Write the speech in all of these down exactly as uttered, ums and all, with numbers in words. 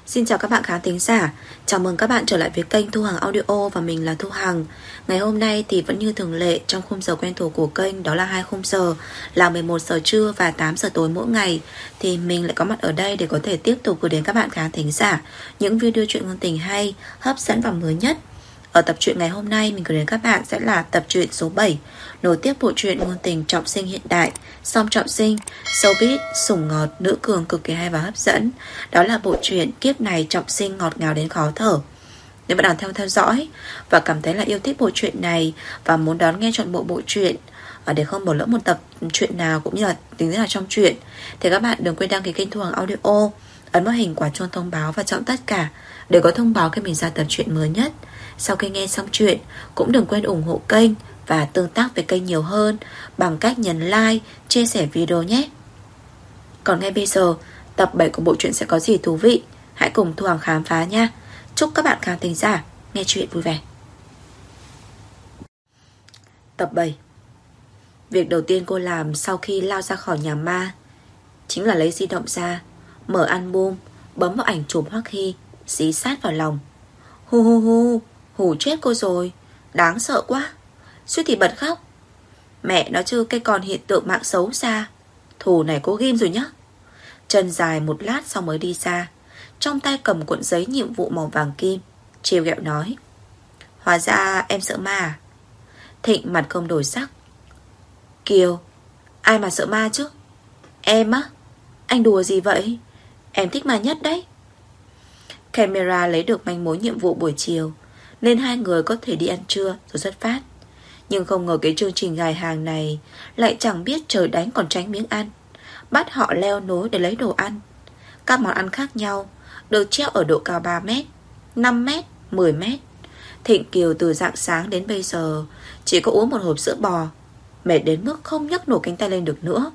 Xin chào các bạn khán thính giả. Chào mừng các bạn trở lại với kênh Thu Hằng Audio và mình là Thu Hằng. Ngày hôm nay thì vẫn như thường lệ, trong khung giờ quen thuộc của kênh, đó là hai khung giờ là mười một giờ trưa và tám giờ tối mỗi ngày, thì mình lại có mặt ở đây để có thể tiếp tục gửi đến các bạn khán thính giả những video truyện ngôn tình hay, hấp dẫn và mới nhất. Ở tập truyện ngày hôm nay mình gửi đến các bạn sẽ là tập truyện số bảy, nối tiếp bộ truyện ngôn tình trọng sinh hiện đại, song trọng sinh, showbiz, sủng ngọt, nữ cường cực kỳ hay và hấp dẫn. Đó là bộ truyện Kiếp Này Trọng Sinh ngọt ngào đến khó thở. Nếu bạn đang theo theo dõi và cảm thấy là yêu thích bộ truyện này và muốn đón nghe trọn bộ bộ truyện để không bỏ lỡ một tập truyện nào cũng như là tính là trong truyện, thì các bạn đừng quên đăng ký kênh Thu Hằng Audio, ấn vào hình quả chuông thông báo và chọn tất cả để có thông báo khi mình ra tập truyện mới nhất. Sau khi nghe xong chuyện, cũng đừng quên ủng hộ kênh và tương tác với kênh nhiều hơn bằng cách nhấn like, chia sẻ video nhé. Còn ngay bây giờ, tập bảy của bộ truyện sẽ có gì thú vị? Hãy cùng Thu Hằng khám phá nha. Chúc các bạn khán thính giả nghe chuyện vui vẻ. Tập bảy. Việc đầu tiên cô làm sau khi lao ra khỏi nhà ma chính là lấy di động ra, mở album, bấm vào ảnh chụp Hoắc Hy, dí sát vào lòng. Hu hu hu, hù chết cô rồi, đáng sợ quá. Suýt thì bật khóc. Mẹ nó chứ, cái con hiện tượng mạng xấu xa. Thù này cô ghim rồi nhá. Chân dài một lát sau mới đi ra, trong tay cầm cuộn giấy nhiệm vụ màu vàng kim, trêu ghẹo nói: hóa ra em sợ ma à? Thịnh mặt không đổi sắc. Kiều, ai mà sợ ma chứ? Em á? Anh đùa gì vậy? Em thích ma nhất đấy. Camera lấy được manh mối nhiệm vụ buổi chiều, nên hai người có thể đi ăn trưa rồi xuất phát. Nhưng không ngờ cái chương trình gài hàng này lại chẳng biết trời đánh còn tránh miếng ăn, bắt họ leo núi để lấy đồ ăn. Các món ăn khác nhau được treo ở độ cao ba mét, năm mét, mười mét. Thịnh Kiều từ rạng sáng đến bây giờ chỉ có uống một hộp sữa bò, mệt đến mức không nhấc nổi cánh tay lên được nữa.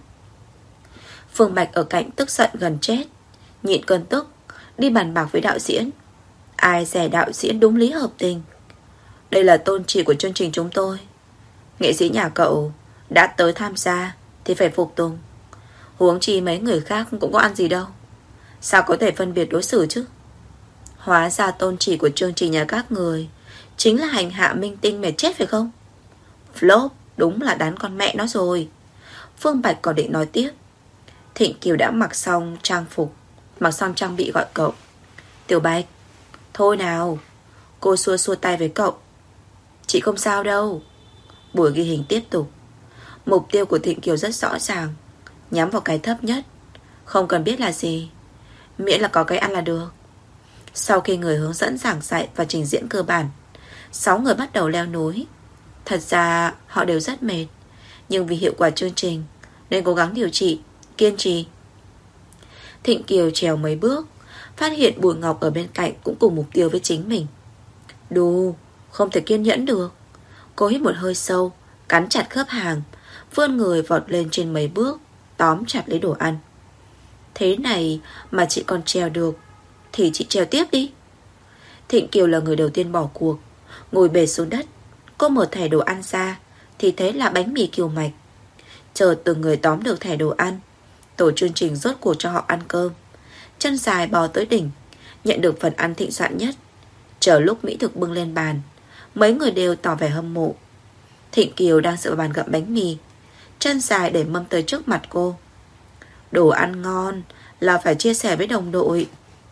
Phương Bạch ở cạnh tức giận gần chết, nhịn cơn tức đi bàn bạc với đạo diễn. Ai dè đạo diễn đúng lý hợp tình. Đây là tôn chỉ của chương trình chúng tôi. Nghệ sĩ nhà cậu đã tới tham gia thì phải phục tùng. Huống chi mấy người khác cũng có ăn gì đâu, sao có thể phân biệt đối xử chứ? Hóa ra tôn chỉ của chương trình nhà các người chính là hành hạ minh tinh mệt chết phải không? Flop, đúng là đán con mẹ nó rồi. Phương Bạch còn định nói tiếp. Thịnh Kiều đã mặc xong trang phục, mặc xong trang bị gọi cậu. Tiểu Bạch, thôi nào. Cô xua xua tay với cậu. Chị không sao đâu. Buổi ghi hình tiếp tục. Mục tiêu của Thịnh Kiều rất rõ ràng, nhắm vào cái thấp nhất, không cần biết là gì, miễn là có cái ăn là được. Sau khi người hướng dẫn giảng dạy và trình diễn cơ bản, sáu người bắt đầu leo núi. Thật ra họ đều rất mệt, nhưng vì hiệu quả chương trình nên cố gắng điều trị, kiên trì. Thịnh Kiều trèo mấy bước, phát hiện Bùi Ngọc ở bên cạnh cũng cùng mục tiêu với chính mình. Đù, không thể kiên nhẫn được. Cô hít một hơi sâu, cắn chặt khớp hàm, vươn người vọt lên trên mấy bước, tóm chặt lấy đồ ăn. Thế này mà chị còn trèo được thì chị trèo tiếp đi. Thịnh Kiều là người đầu tiên bỏ cuộc, ngồi bệt xuống đất. Cô mở thẻ đồ ăn ra thì thấy là bánh mì Kiều Mạch. Chờ từng người tóm được thẻ đồ ăn, tổ chương trình rốt cuộc cho họ ăn cơm. Chân dài bò tới đỉnh, nhận được phần ăn thịnh soạn nhất. Chờ lúc mỹ thực bưng lên bàn, mấy người đều tỏ vẻ hâm mộ. Thịnh Kiều đang dựa vào bàn gặm bánh mì, chân dài để mâm tới trước mặt cô. Đồ ăn ngon là phải chia sẻ với đồng đội.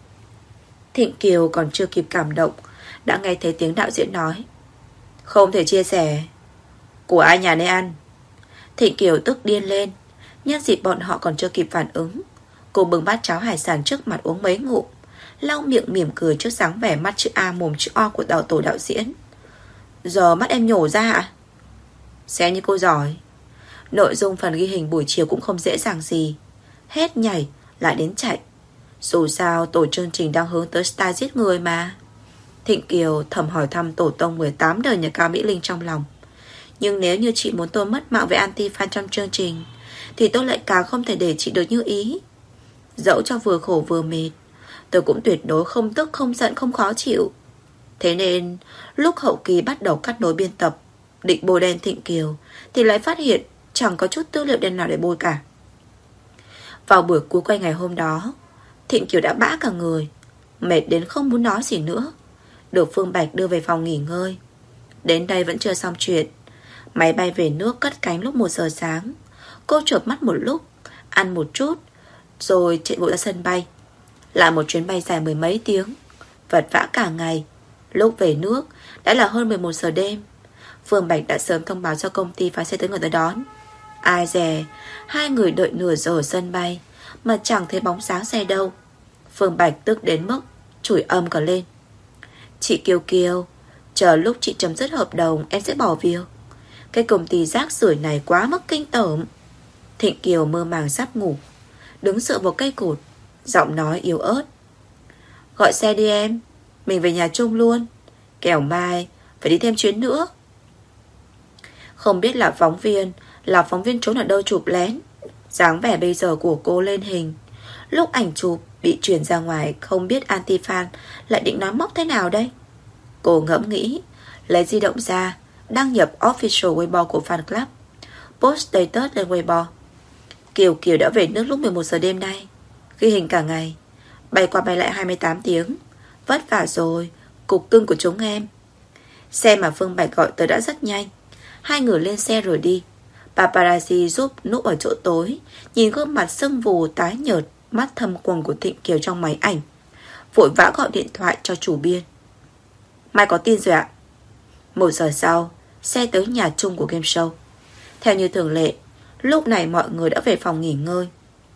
Thịnh Kiều còn chưa kịp cảm động đã nghe thấy tiếng đạo diễn nói: không thể chia sẻ. Của ai nhà nấy ăn. Thịnh Kiều tức điên lên. Nhân dịp bọn họ còn chưa kịp phản ứng, cô bưng bát cháo hải sản trước mặt uống mấy ngụm, lau miệng mỉm cười trước dáng vẻ mắt chữ A mồm chữ O của đạo tổ đạo diễn. Giờ mắt em nhổ ra ạ? Xem như cô giỏi. Nội dung phần ghi hình buổi chiều cũng không dễ dàng gì, hết nhảy lại đến chạy. Dù sao tổ chương trình đang hướng tới style giết người mà. Thịnh Kiều thầm hỏi thăm tổ tông mười tám đời nhà Cao Mỹ Linh trong lòng. Nhưng nếu như chị muốn tôi mất mạng với anti-fan trong chương trình thì tôi lại càng không thể để chị được như ý. Dẫu cho vừa khổ vừa mệt, tôi cũng tuyệt đối không tức, không giận, không khó chịu. Thế nên lúc hậu kỳ bắt đầu cắt nối biên tập, định bôi đen Thịnh Kiều, thì lại phát hiện chẳng có chút tư liệu đen nào để bôi cả. Vào buổi cuối quay ngày hôm đó, Thịnh Kiều đã bã cả người. mệt đến không muốn nói gì nữa, được Phương Bạch đưa về phòng nghỉ ngơi. Đến đây vẫn chưa xong chuyện. Máy bay về nước cất cánh lúc một giờ sáng. Cô chợp mắt một lúc, ăn một chút, rồi chạy vội ra sân bay. Lại một chuyến bay dài mười mấy tiếng, vật vã cả ngày. Lúc về nước đã là hơn mười một giờ đêm. Phương Bạch đã sớm thông báo cho công ty phái xe tới người tới đón. Ai dè, hai người đợi nửa giờ ở sân bay mà chẳng thấy bóng dáng xe đâu. Phương Bạch tức đến mức chửi âm cả lên. Chị Kiều Kiều, chờ lúc chị chấm dứt hợp đồng em sẽ bỏ việc. Cái công ty rác rưởi này quá mức kinh tởm. Thịnh Kiều mơ màng sắp ngủ, đứng dựa vào cây cột, giọng nói yếu ớt. Gọi xe đi em, mình về nhà chung luôn, kẻo mai phải đi thêm chuyến nữa. Không biết là phóng viên Là phóng viên trốn ở đâu chụp lén. Dáng vẻ bây giờ của cô lên hình, lúc ảnh chụp bị truyền ra ngoài, không biết anti-fan lại định nói móc thế nào đây. Cô ngẫm nghĩ, lấy di động ra, đăng nhập official Weibo của fan club, post status lên Weibo. Kiều Kiều đã về nước lúc mười một giờ đêm nay, ghi hình cả ngày, bay qua bay lại hai mươi tám tiếng. Vất vả rồi, cục cưng của chúng em. Xe mà Phương Bạch gọi tới đã rất nhanh. Hai người lên xe rồi đi. Paparazzi giúp núp ở chỗ tối, nhìn gương mặt sưng vù tái nhợt, mắt thâm quầng của Thịnh Kiều trong máy ảnh, vội vã gọi điện thoại cho chủ biên. Mai có tin rồi ạ. Một giờ sau, xe tới nhà chung của game show. Theo như thường lệ, lúc này mọi người đã về phòng nghỉ ngơi.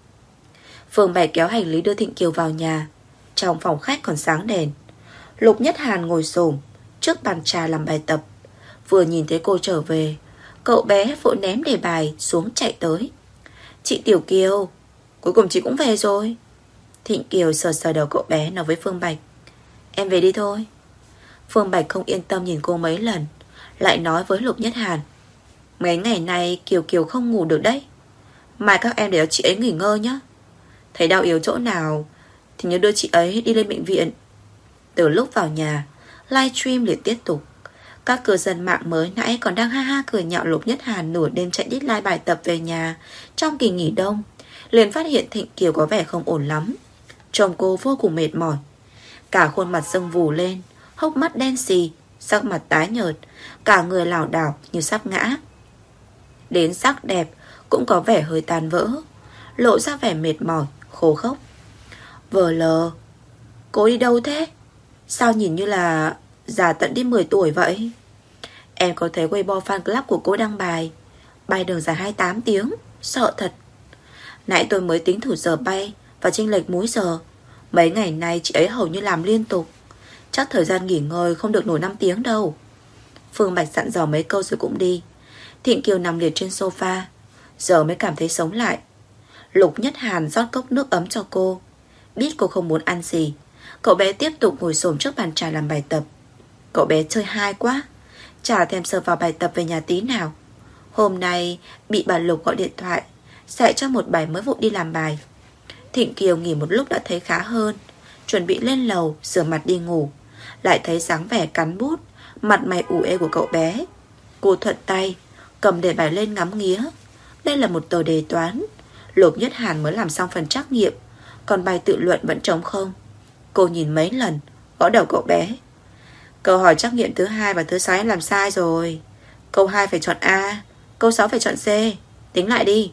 Phương Bạch kéo hành lý đưa Thịnh Kiều vào nhà. Trong phòng khách còn sáng đèn. Lục Nhất Hàn ngồi xổm trước bàn trà làm bài tập. Vừa nhìn thấy cô trở về, cậu bé vội ném đề bài xuống chạy tới. Chị Tiểu Kiều, cuối cùng chị cũng về rồi. Thịnh Kiều sờ sờ đầu cậu bé, nói với Phương Bạch. Em về đi thôi. Phương Bạch không yên tâm nhìn cô mấy lần, lại nói với Lục Nhất Hàn. Mấy ngày nay Kiều Kiều không ngủ được đấy, mai các em để cho chị ấy nghỉ ngơi nhé. Thấy đau yếu chỗ nào thì nhớ đưa chị ấy đi lên bệnh viện. Từ lúc vào nhà, livestream liền tiếp tục. Các cư dân mạng mới nãy còn đang ha ha cười nhạo Lục Nhất Hàn nửa đêm chạy deadline bài tập về nhà trong kỳ nghỉ đông, liền phát hiện Thịnh Kiều có vẻ không ổn lắm. Trông cô vô cùng mệt mỏi, cả khuôn mặt sưng vù lên, hốc mắt đen xì, sắc mặt tái nhợt, cả người lảo đảo như sắp ngã. Đến sắc đẹp cũng có vẻ hơi tan vỡ, lộ ra vẻ mệt mỏi, khô khốc. Vờ lờ, cô đi đâu thế? Sao nhìn như là già tận đi mười tuổi vậy? Em có thấy Weibo fan club của cô đăng bài bay đường dài hai mươi tám tiếng, sợ thật. Nãy tôi mới tính thử giờ bay và chênh lệch múi giờ. Mấy ngày nay chị ấy hầu như làm liên tục, chắc thời gian nghỉ ngơi không được nổi năm tiếng đâu. Phương Bạch dặn dò mấy câu rồi cũng đi. Thịnh Kiều nằm liệt trên sofa, giờ mới cảm thấy sống lại. Lục Nhất Hàn rót cốc nước ấm cho cô. Biết cô không muốn ăn gì, cậu bé tiếp tục ngồi xổm trước bàn trà làm bài tập. Cậu bé chơi hai quá, chả thèm sờ vào bài tập về nhà tí nào. Hôm nay bị bà Lục gọi điện thoại dạy cho một bài mới vội đi làm bài. Thịnh Kiều nghỉ một lúc đã thấy khá hơn, chuẩn bị lên lầu rửa mặt đi ngủ, lại thấy dáng vẻ cắn bút, mặt mày ủ ê của cậu bé. Cô thuận tay cầm đề bài lên ngắm nghía. Đây là một tờ đề toán. Lục Nhất Hàn mới làm xong phần trắc nghiệm, còn bài tự luận vẫn trống không. Cô nhìn mấy lần, gõ đầu cậu bé. Câu hỏi trắc nghiệm thứ hai và thứ sáu em làm sai rồi. Câu hai phải chọn A, câu sáu phải chọn C. Tính lại đi.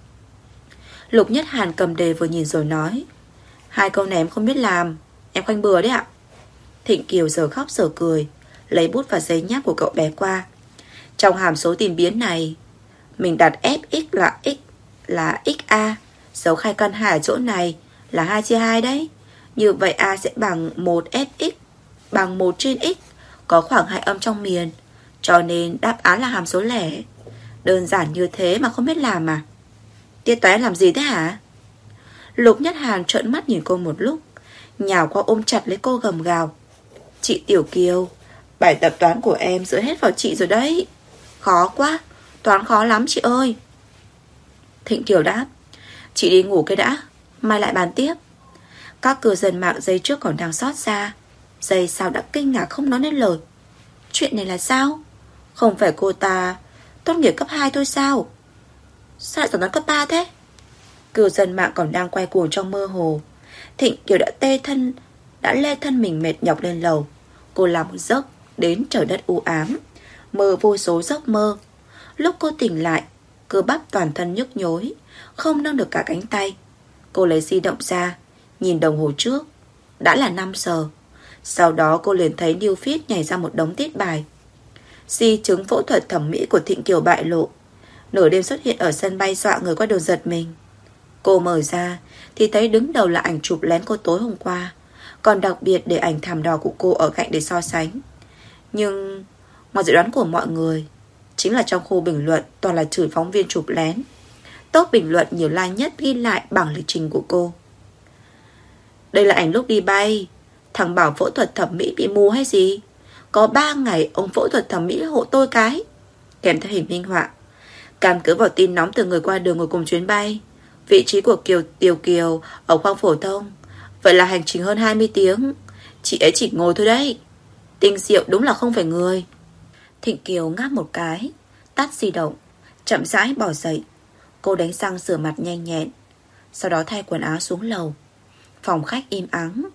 Lục Nhất Hàn cầm đề vừa nhìn rồi nói. Hai câu này em không biết làm, em khoanh bừa đấy ạ. Thịnh Kiều giờ khóc giờ cười, lấy bút và giấy nháp của cậu bé qua. Trong hàm số tìm biến này, mình đặt Fx là x là xa, dấu khai căn hai ở chỗ này là hai chia hai đấy. Như vậy A sẽ bằng một Fx bằng một trên x, có khoảng hai âm trong miền, cho nên đáp án là hàm số lẻ. Đơn giản như thế mà không biết làm à? Tiết toán làm gì thế hả? Lục Nhất Hàn trợn mắt nhìn cô một lúc, nhào qua ôm chặt lấy cô gầm gào. Chị Tiểu Kiều, bài tập toán của em dựa hết vào chị rồi đấy. Khó quá, toán khó lắm chị ơi. Thịnh Kiều đáp. Chị đi ngủ cái đã, mai lại bàn tiếp. Các cư dân mạng giây trước còn đang xót xa, giây sau đã kinh ngạc không nói nên lời. Chuyện này là sao? Không phải cô ta tốt nghiệp cấp hai thôi sao? Sao lại giỏi toán cấp ba thế? Cư dân mạng còn đang quay cuồng trong mơ hồ. Thịnh Kiều đã tê thân đã lê thân mình mệt nhọc lên lầu. Cô làm một giấc đến trời đất u ám, mơ vô số giấc mơ. Lúc cô tỉnh lại, cơ bắp toàn thân nhức nhối, không nâng được cả cánh tay. Cô lấy di động ra, nhìn đồng hồ trước, đã là năm giờ. Sau đó cô liền thấy New Feed nhảy ra một đống tiết bài. Di chứng phẫu thuật thẩm mỹ của Thịnh Kiều bại lộ, nửa đêm xuất hiện ở sân bay dọa người qua đường giật mình. Cô mở ra thì thấy đứng đầu là ảnh chụp lén cô tối hôm qua, còn đặc biệt để ảnh thảm đỏ của cô ở cạnh để so sánh. Nhưng ngoài dự đoán của mọi người, chính là trong khu bình luận toàn là chửi phóng viên chụp lén. Top bình luận nhiều like nhất ghi lại bảng lịch trình của cô. Đây là ảnh lúc đi bay. Thằng bảo phẫu thuật thẩm mỹ bị mù hay gì? Có ba ngày ông phẫu thuật thẩm mỹ hộ tôi cái. Kèm theo hình minh họa. Căn cứ vào tin nóng từ người qua đường ngồi cùng chuyến bay, vị trí của Kiều Tiều Kiều ở khoang phổ thông. Vậy là hành trình hơn hai mươi tiếng. Chị ấy chỉ ngồi thôi đấy. Tinh diệu đúng là không phải người. Thịnh Kiều ngáp một cái, tắt di động, chậm rãi bỏ dậy. Cô đánh răng rửa mặt nhanh nhẹn, sau đó thay quần áo xuống lầu. Phòng khách im ắng.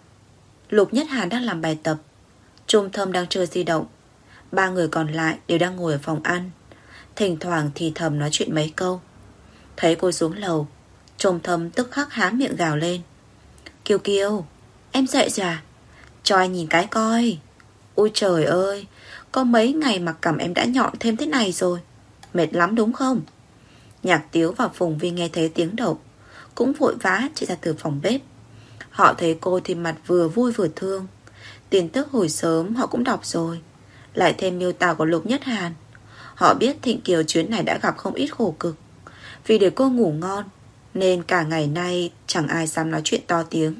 Lục Nhất Hàn đang làm bài tập, Trung Thâm đang chơi di động. Ba người còn lại đều đang ngồi ở phòng ăn, thỉnh thoảng thì thầm nói chuyện mấy câu. Thấy cô xuống lầu, Trung Thâm tức khắc há miệng gào lên. Kiều Kiều, em dậy rồi à? Cho anh nhìn cái coi. Ôi trời ơi, có mấy ngày mặc cằm em đã nhọn thêm thế này rồi. Mệt lắm đúng không? Nhạc Tiếu và Phùng Vi nghe thấy tiếng động, cũng vội vã chạy ra từ phòng bếp. Họ thấy cô thì mặt vừa vui vừa thương. Tin tức hồi sớm họ cũng đọc rồi, lại thêm miêu tả của Lục Nhất Hàn. Họ biết Thịnh Kiều chuyến này đã gặp không ít khổ cực. Vì để cô ngủ ngon nên cả ngày nay chẳng ai dám nói chuyện to tiếng.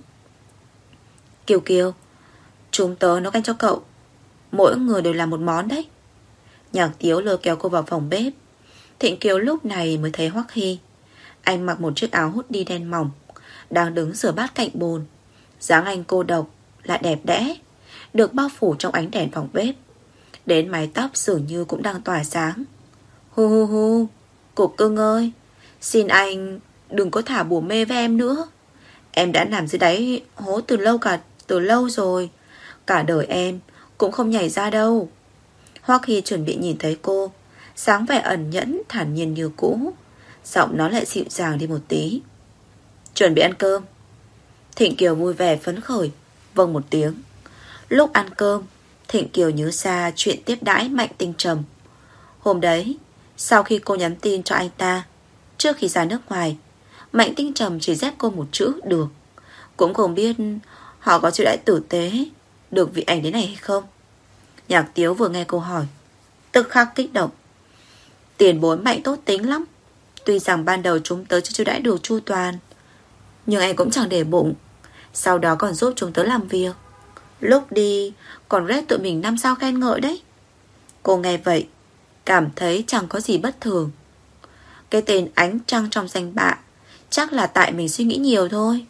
Kiều Kiều, chúng tớ nấu canh cho cậu, mỗi người đều làm một món đấy. Nhạc Tiếu lôi kéo cô vào phòng bếp. Thịnh Kiều lúc này mới thấy Hoắc Hy. Anh mặc một chiếc áo hút đi đen mỏng, đang đứng rửa bát cạnh bồn. Dáng anh cô độc lại đẹp đẽ, được bao phủ trong ánh đèn phòng bếp. Đến mái tóc dường như cũng đang tỏa sáng. Hu hu hu, Cục Cưng ơi, xin anh đừng có thả bùa mê với em nữa. Em đã nằm dưới đáy hố từ lâu cả từ lâu rồi. Cả đời em cũng không nhảy ra đâu. Hoắc Hy chuẩn bị nhìn thấy cô, sáng vẻ ẩn nhẫn thản nhiên như cũ, giọng nó lại dịu dàng đi một tí. Chuẩn bị ăn cơm. Thịnh Kiều vui vẻ phấn khởi vâng một tiếng. Lúc ăn cơm, Thịnh Kiều nhớ ra chuyện tiếp đãi Mạnh Tinh Trầm. Hôm đấy, sau khi cô nhắn tin cho anh ta trước khi ra nước ngoài, Mạnh Tinh Trầm chỉ dép cô một chữ được. Cũng không biết họ có chịu đãi tử tế được vị ảnh đến này hay không. Nhạc Tiếu vừa nghe cô hỏi, tức khắc kích động. Tiền bối Mạnh tốt tính lắm. Tuy rằng ban đầu chúng tớ chưa chịu đãi được chu toàn, nhưng anh cũng chẳng để bụng. Sau đó còn giúp chúng tớ làm việc. Lúc đi còn rét tụi mình năm sao khen ngợi đấy. Cô nghe vậy cảm thấy chẳng có gì bất thường. Cái tên Ánh Trăng trong danh bạ chắc là tại mình suy nghĩ nhiều thôi.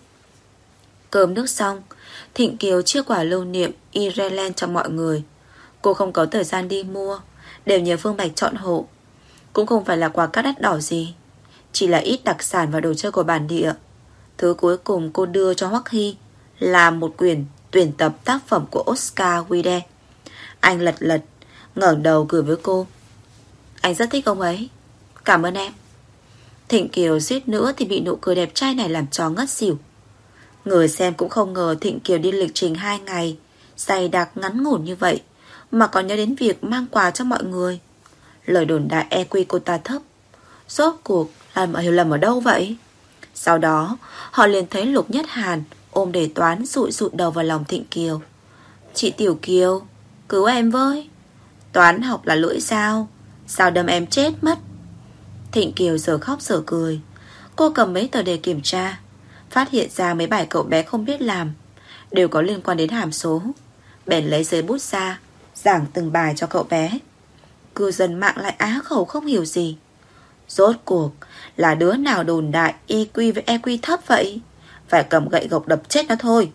Cơm nước xong, Thịnh Kiều chia quả lưu niệm Ireland cho mọi người. Cô không có thời gian đi mua, đều nhờ Phương Bạch chọn hộ. Cũng không phải là quà cát đắt đỏ gì, chỉ là ít đặc sản và đồ chơi của bản địa. Thứ cuối cùng cô đưa cho Hoắc Hy là một quyển tuyển tập tác phẩm của Oscar Wilde. Anh lật lật, ngẩng đầu cười với cô. Anh rất thích ông ấy. Cảm ơn em. Thịnh Kiều suýt nữa thì bị nụ cười đẹp trai này làm cho ngất xỉu. Người xem cũng không ngờ Thịnh Kiều đi lịch trình hai ngày dày đặc ngắn ngủn như vậy mà còn nhớ đến việc mang quà cho mọi người. Lời đồn đại e quy cô ta thấp. Rốt cuộc là hiểu lầm ở đâu vậy? Sau đó họ liền thấy Lục Nhất Hàn ôm đề toán dụi dụi đầu vào lòng Thịnh Kiều. Chị Tiểu Kiều, cứu em với. Toán học là lưỡi dao, sao đâm em chết mất. Thịnh Kiều giờ khóc giờ cười. Cô cầm mấy tờ đề kiểm tra, phát hiện ra mấy bài cậu bé không biết làm đều có liên quan đến hàm số. Bèn lấy giấy bút ra giảng từng bài cho cậu bé. Cư dân mạng lại á khẩu không hiểu gì. Rốt cuộc là đứa nào đồn đại i kiu với e quy thấp vậy? Phải cầm gậy gộc đập chết nó thôi.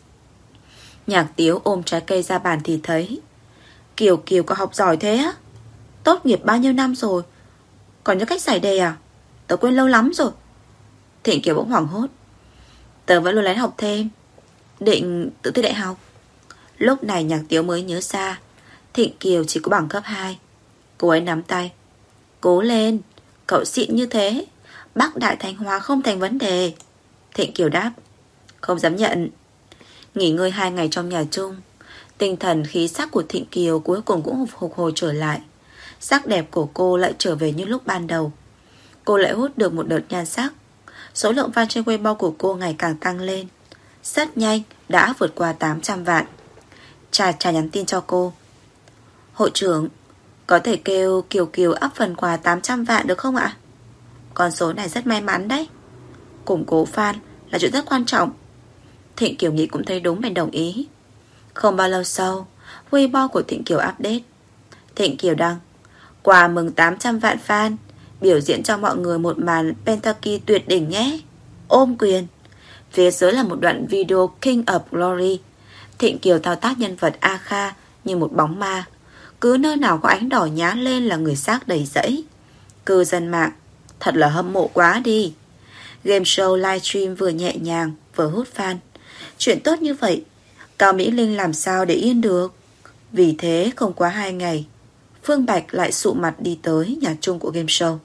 Nhạc Tiếu ôm trái cây ra bàn thì thấy. Kiều Kiều có học giỏi thế á? Tốt nghiệp bao nhiêu năm rồi còn nhớ cách giải đề à? Tớ quên lâu lắm rồi. Thịnh Kiều bỗng hoảng hốt. Tớ vẫn luôn lén học thêm. Định tự thi đại học. Lúc này Nhạc Tiếu mới nhớ ra Thịnh Kiều chỉ có bằng cấp hai. Cô ấy nắm tay. Cố lên, cậu xịn như thế, Bắc Đại Thanh Hóa không thành vấn đề. Thịnh Kiều đáp. Không dám nhận. Nghỉ ngơi hai ngày trong nhà chung, tinh thần khí sắc của Thịnh Kiều cuối cùng cũng phục hồi trở lại. Sắc đẹp của cô lại trở về như lúc ban đầu. Cô lại hút được một đợt nhan sắc. Số lượng fan trên Weibo của cô ngày càng tăng lên. Rất nhanh đã vượt qua tám trăm vạn. Trà trà nhắn tin cho cô. Hội trưởng, có thể kêu Kiều Kiều ắp phần quà tám trăm vạn được không ạ? Con số này rất may mắn đấy. Củng cố fan là chuyện rất quan trọng. Thịnh Kiều nghĩ cũng thấy đúng bèn đồng ý. Không bao lâu sau, Weibo của Thịnh Kiều update. Thịnh Kiều đăng: quà mừng tám trăm vạn fan, biểu diễn cho mọi người một màn Pentakill tuyệt đỉnh nhé. Ôm quyền. Phía dưới là một đoạn video King of Glory. Thịnh Kiều thao tác nhân vật A Kha như một bóng ma. Cứ nơi nào có ánh đỏ nhá lên là người xác đầy rẫy. Cư dân mạng thật là hâm mộ quá đi. Game show livestream vừa nhẹ nhàng vừa hút fan. Chuyện tốt như vậy, Cao Mỹ Linh làm sao để yên được. Vì thế không quá hai ngày, Phương Bạch lại sụ mặt đi tới nhà chung của game show.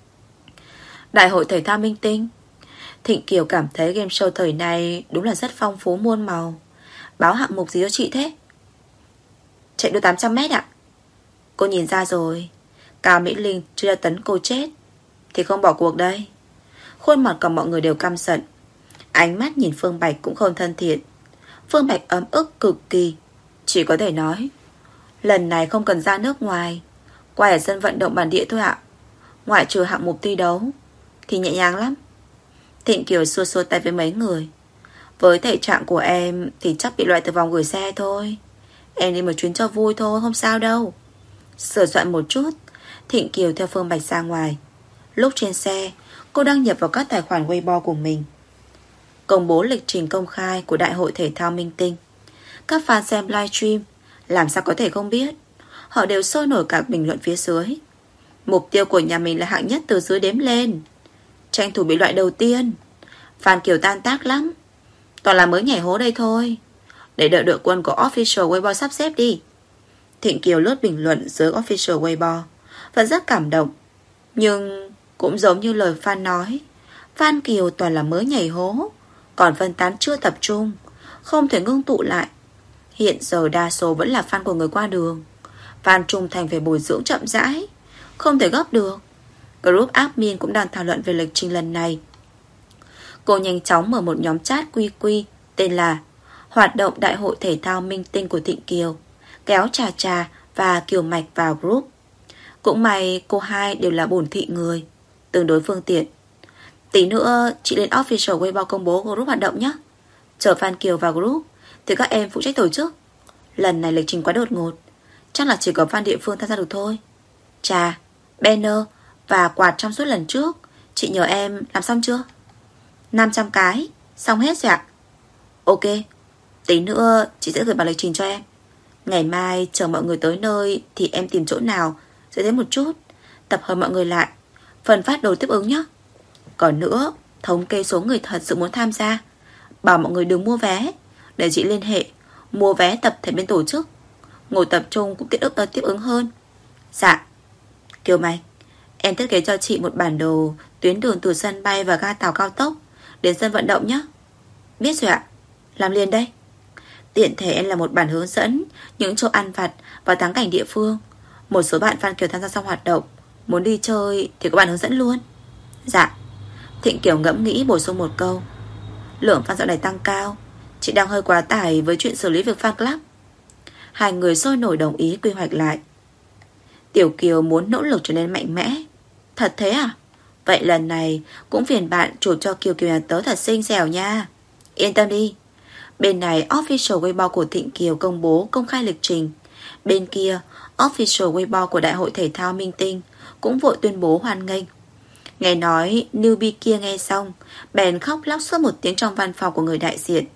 Đại hội thể thao minh tinh. Thịnh Kiều cảm thấy game show thời này đúng là rất phong phú muôn màu. Báo hạng mục gì cho chị thế? Chạy đua tám trăm mét ạ. Cô nhìn ra rồi, Cao Mỹ Linh chưa đã tấn cô chết thì không bỏ cuộc đây. Khuôn mặt của mọi người đều căm giận. Ánh mắt nhìn Phương Bạch cũng không thân thiện. Phương Bạch ấm ức cực kỳ. Chỉ có thể nói lần này không cần ra nước ngoài, quay ở sân vận động bản địa thôi ạ. Ngoại trừ hạng mục thi đấu thì nhẹ nhàng lắm. Thịnh Kiều xua xua tay với mấy người. Với thể trạng của em thì chắc bị loại từ vòng gửi xe thôi. Em đi một chuyến cho vui thôi, không sao đâu. Sửa soạn một chút, Thịnh Kiều theo Phương Bạch ra ngoài. Lúc trên xe, cô đăng nhập vào các tài khoản Weibo của mình, công bố lịch trình công khai của Đại hội Thể thao Minh Tinh. Các fan xem livestream làm sao có thể không biết. Họ đều sôi nổi cả bình luận phía dưới. Mục tiêu của nhà mình là hạng nhất từ dưới đếm lên, tranh thủ bị loại đầu tiên. Fan Kiều tan tác lắm, toàn là mới nhảy hố đây thôi. Để đợi đội quân của Official Weibo sắp xếp đi. Thịnh Kiều lướt bình luận dưới Official Weibo, vẫn rất cảm động. Nhưng cũng giống như lời fan nói, fan Kiều toàn là mới nhảy hố, còn phân tán chưa tập trung, không thể ngưng tụ lại. Hiện giờ đa số vẫn là fan của người qua đường. Fan trung thành phải bồi dưỡng chậm rãi, không thể gấp được. Group admin cũng đang thảo luận về lịch trình lần này. Cô nhanh chóng mở một nhóm chat quy quy tên là Hoạt động Đại hội Thể thao Minh Tinh của Thịnh Kiều, kéo Trà Trà và Kiều Mạch vào group. Cũng may cô hai đều là bổn thị người, tương đối phương tiện. Tí nữa chị lên Official Weibo công bố group hoạt động nhé. Chờ fan Kiều vào group thì các em phụ trách tổ chức. Lần này lịch trình quá đột ngột, chắc là chỉ có fan địa phương tham gia được thôi. Trà, banner và quạt trong suốt lần trước chị nhờ em làm xong chưa? năm trăm cái, xong hết rồi ạ. Ok, tí nữa chị sẽ gửi bản lịch trình cho em. Ngày mai chờ mọi người tới nơi thì em tìm chỗ nào sẽ đến một chút, tập hợp mọi người lại, phần phát đồ tiếp ứng nhé. Còn nữa, thống kê số người thật sự muốn tham gia, bảo mọi người đừng mua vé, để chị liên hệ mua vé tập thể bên tổ chức. Ngồi tập trung cũng tiện ức tiếp ứng hơn. Dạ. Kiều Mạch, em thiết kế cho chị một bản đồ tuyến đường từ sân bay và ga tàu cao tốc đến sân vận động nhé. Biết rồi ạ, làm liền đây. Tiện thể em là một bản hướng dẫn những chỗ ăn vặt và thắng cảnh địa phương. Một số bạn fan Kiều tham gia xong hoạt động, muốn đi chơi thì có bản hướng dẫn luôn. Dạ. Thịnh Kiều ngẫm nghĩ bổ sung một câu. Lượng fan dạo này tăng cao, chị đang hơi quá tải với chuyện xử lý việc fan club. Hai người sôi nổi đồng ý quy hoạch lại. Tiểu Kiều muốn nỗ lực trở nên mạnh mẽ. Thật thế à? Vậy lần này cũng phiền bạn chụp cho Kiều Kiều nhà tớ thật xinh xẻo nha. Yên tâm đi. Bên này Official Weibo của Thịnh Kiều công bố công khai lịch trình. Bên kia Official Weibo của Đại hội Thể thao Minh Tinh cũng vội tuyên bố hoan nghênh. Nghe nói newbie kia nghe xong bèn khóc lóc suốt một tiếng trong văn phòng của người đại diện.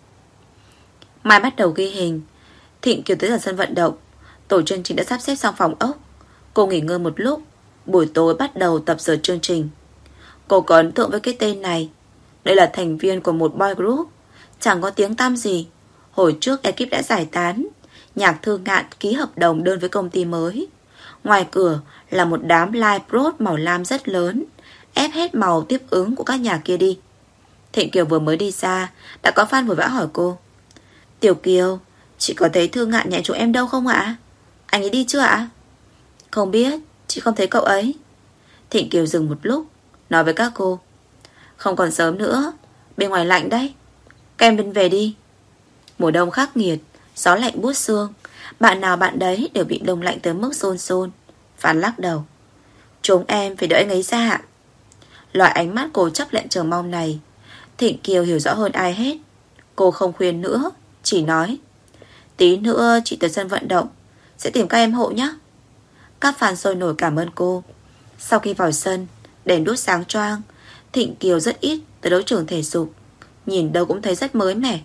Mai bắt đầu ghi hình. Thịnh Kiều tới giờ sân vận động. Tổ chương trình đã sắp xếp xong phòng ốc. Cô nghỉ ngơi một lúc, buổi tối bắt đầu tập dượt chương trình. Cô có ấn tượng với cái tên này. Đây là thành viên của một boy group, Chẳng có tiếng tăm gì. Hồi trước ekip đã giải tán. Nhạc Thư Ngạn ký hợp đồng đơn với công ty mới. Ngoài cửa là một đám live prod màu lam rất lớn, ép hết màu tiếp ứng của các nhà kia đi. Thịnh Kiều vừa mới đi xa, đã có fan vội vã hỏi cô: Tiểu Kiều, chị có thấy Thư Ngạn nhẹ chỗ em đâu không ạ? Anh ấy đi chưa ạ? Không biết, chị không thấy cậu ấy. Thịnh Kiều dừng một lúc, nói với các cô: Không còn sớm nữa, bên ngoài lạnh đấy, các em bên về đi. Mùa đông khắc nghiệt, gió lạnh buốt xương, bạn nào bạn đấy đều bị đông lạnh tới mức rôn rôn. Phan lắc đầu: Chúng em phải đợi anh ấy ra ạ. Loại ánh mắt cô chấp lệnh chờ mong này, Thịnh Kiều hiểu rõ hơn ai hết. Cô không khuyên nữa, chỉ nói: Tí nữa chị tới sân vận động, sẽ tìm các em hộ nhé. Các fan sôi nổi cảm ơn cô. Sau khi vào sân, đèn đuốc sáng choang. Thịnh Kiều rất ít tới đấu trường thể dục, nhìn đâu cũng thấy rất mới mẻ.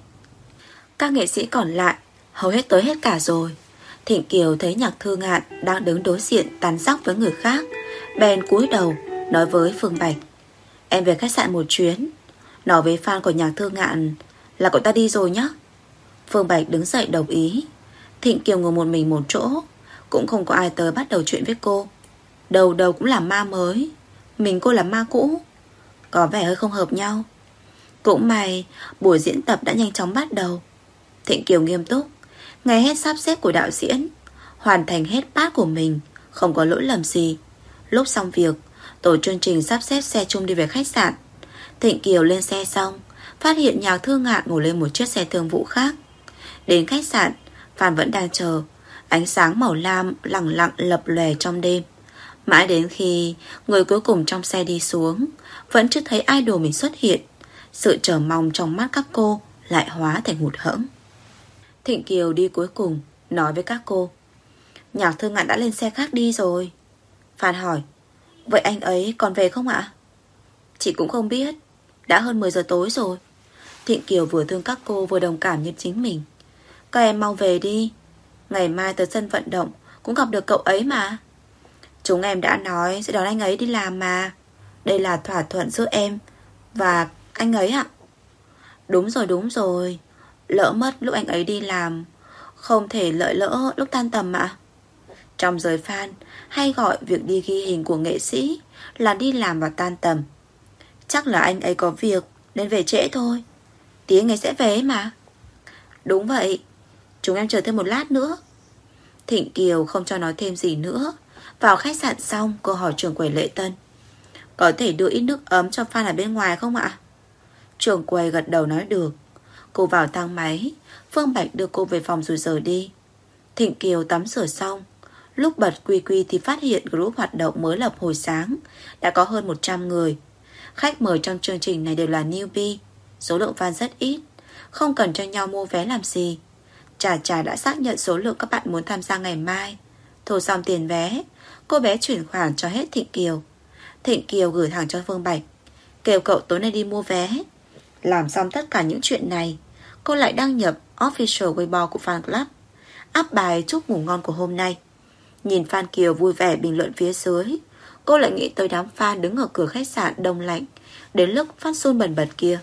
Các nghệ sĩ còn lại hầu hết tới hết cả rồi. Thịnh Kiều thấy Nhạc Thư Ngạn đang đứng đối diện tán dóc với người khác, bèn cúi đầu nói với Phương Bạch: Em về khách sạn một chuyến, nói với fan của Nhạc Thư Ngạn là cậu ta đi rồi nhé. Phương Bạch đứng dậy đồng ý. Thịnh Kiều ngồi một mình một chỗ, cũng không có ai tới bắt đầu chuyện với cô. Đầu đầu cũng là ma mới, mình cô là ma cũ, có vẻ hơi không hợp nhau. Cũng may buổi diễn tập đã nhanh chóng bắt đầu. Thịnh Kiều nghiêm túc nghe hết sắp xếp của đạo diễn, hoàn thành hết part của mình, không có lỗi lầm gì. Lúc xong việc, tổ chương trình sắp xếp xe chung đi về khách sạn. Thịnh Kiều lên xe xong, phát hiện Nhạc Thư Ngạn ngồi lên một chiếc xe thương vụ khác. Đến khách sạn, Phan vẫn đang chờ. Ánh sáng màu lam lẳng lặng lập lòe trong đêm. Mãi đến khi người cuối cùng trong xe đi xuống, vẫn chưa thấy idol mình xuất hiện. Sự chờ mong trong mắt các cô lại hóa thành hụt hẫng. Thịnh Kiều đi cuối cùng, nói với các cô: Nhạc Thư Ngạn đã lên xe khác đi rồi. Phan hỏi: Vậy anh ấy còn về không ạ? Chị cũng không biết, đã hơn mười giờ tối rồi. Thịnh Kiều vừa thương các cô vừa đồng cảm như chính mình. Các em mau về đi, ngày mai tới sân vận động cũng gặp được cậu ấy mà. Chúng em đã nói sẽ đón anh ấy đi làm mà. Đây là thỏa thuận giữa em và anh ấy ạ. Đúng rồi đúng rồi, lỡ mất lúc anh ấy đi làm, không thể lợi lỡ lúc tan tầm ạ. Trong giới fan hay gọi việc đi ghi hình của nghệ sĩ là đi làm và tan tầm. Chắc là anh ấy có việc nên về trễ thôi. Tí anh ấy sẽ về mà. Đúng vậy, chúng em chờ thêm một lát nữa. Thịnh Kiều không cho nói thêm gì nữa. Vào khách sạn xong, cô hỏi trưởng quầy lễ tân: Có thể đưa ít nước ấm cho fan ở bên ngoài không ạ? Trưởng quầy gật đầu nói được. Cô vào thang máy, Phương Bạch đưa cô về phòng rồi rời đi. Thịnh Kiều tắm rửa xong, lúc bật quy quy thì phát hiện group hoạt động mới lập hồi sáng đã có hơn một trăm người. Khách mời trong chương trình này đều là newbie, số lượng fan rất ít, không cần cho nhau mua vé làm gì. Trà Trà đã xác nhận số lượng các bạn muốn tham gia ngày mai. Thu xong tiền vé, cô bé chuyển khoản cho hết Thịnh Kiều. Thịnh Kiều gửi thẳng cho Phương Bạch, kêu cậu tối nay đi mua vé. Làm xong tất cả những chuyện này, cô lại đăng nhập official Weibo của fan club, up bài chúc ngủ ngon của hôm nay. Nhìn Phan Kiều vui vẻ bình luận phía dưới, cô lại nghĩ tới đám fan đứng ở cửa khách sạn đông lạnh đến lúc phát run bần bật kia.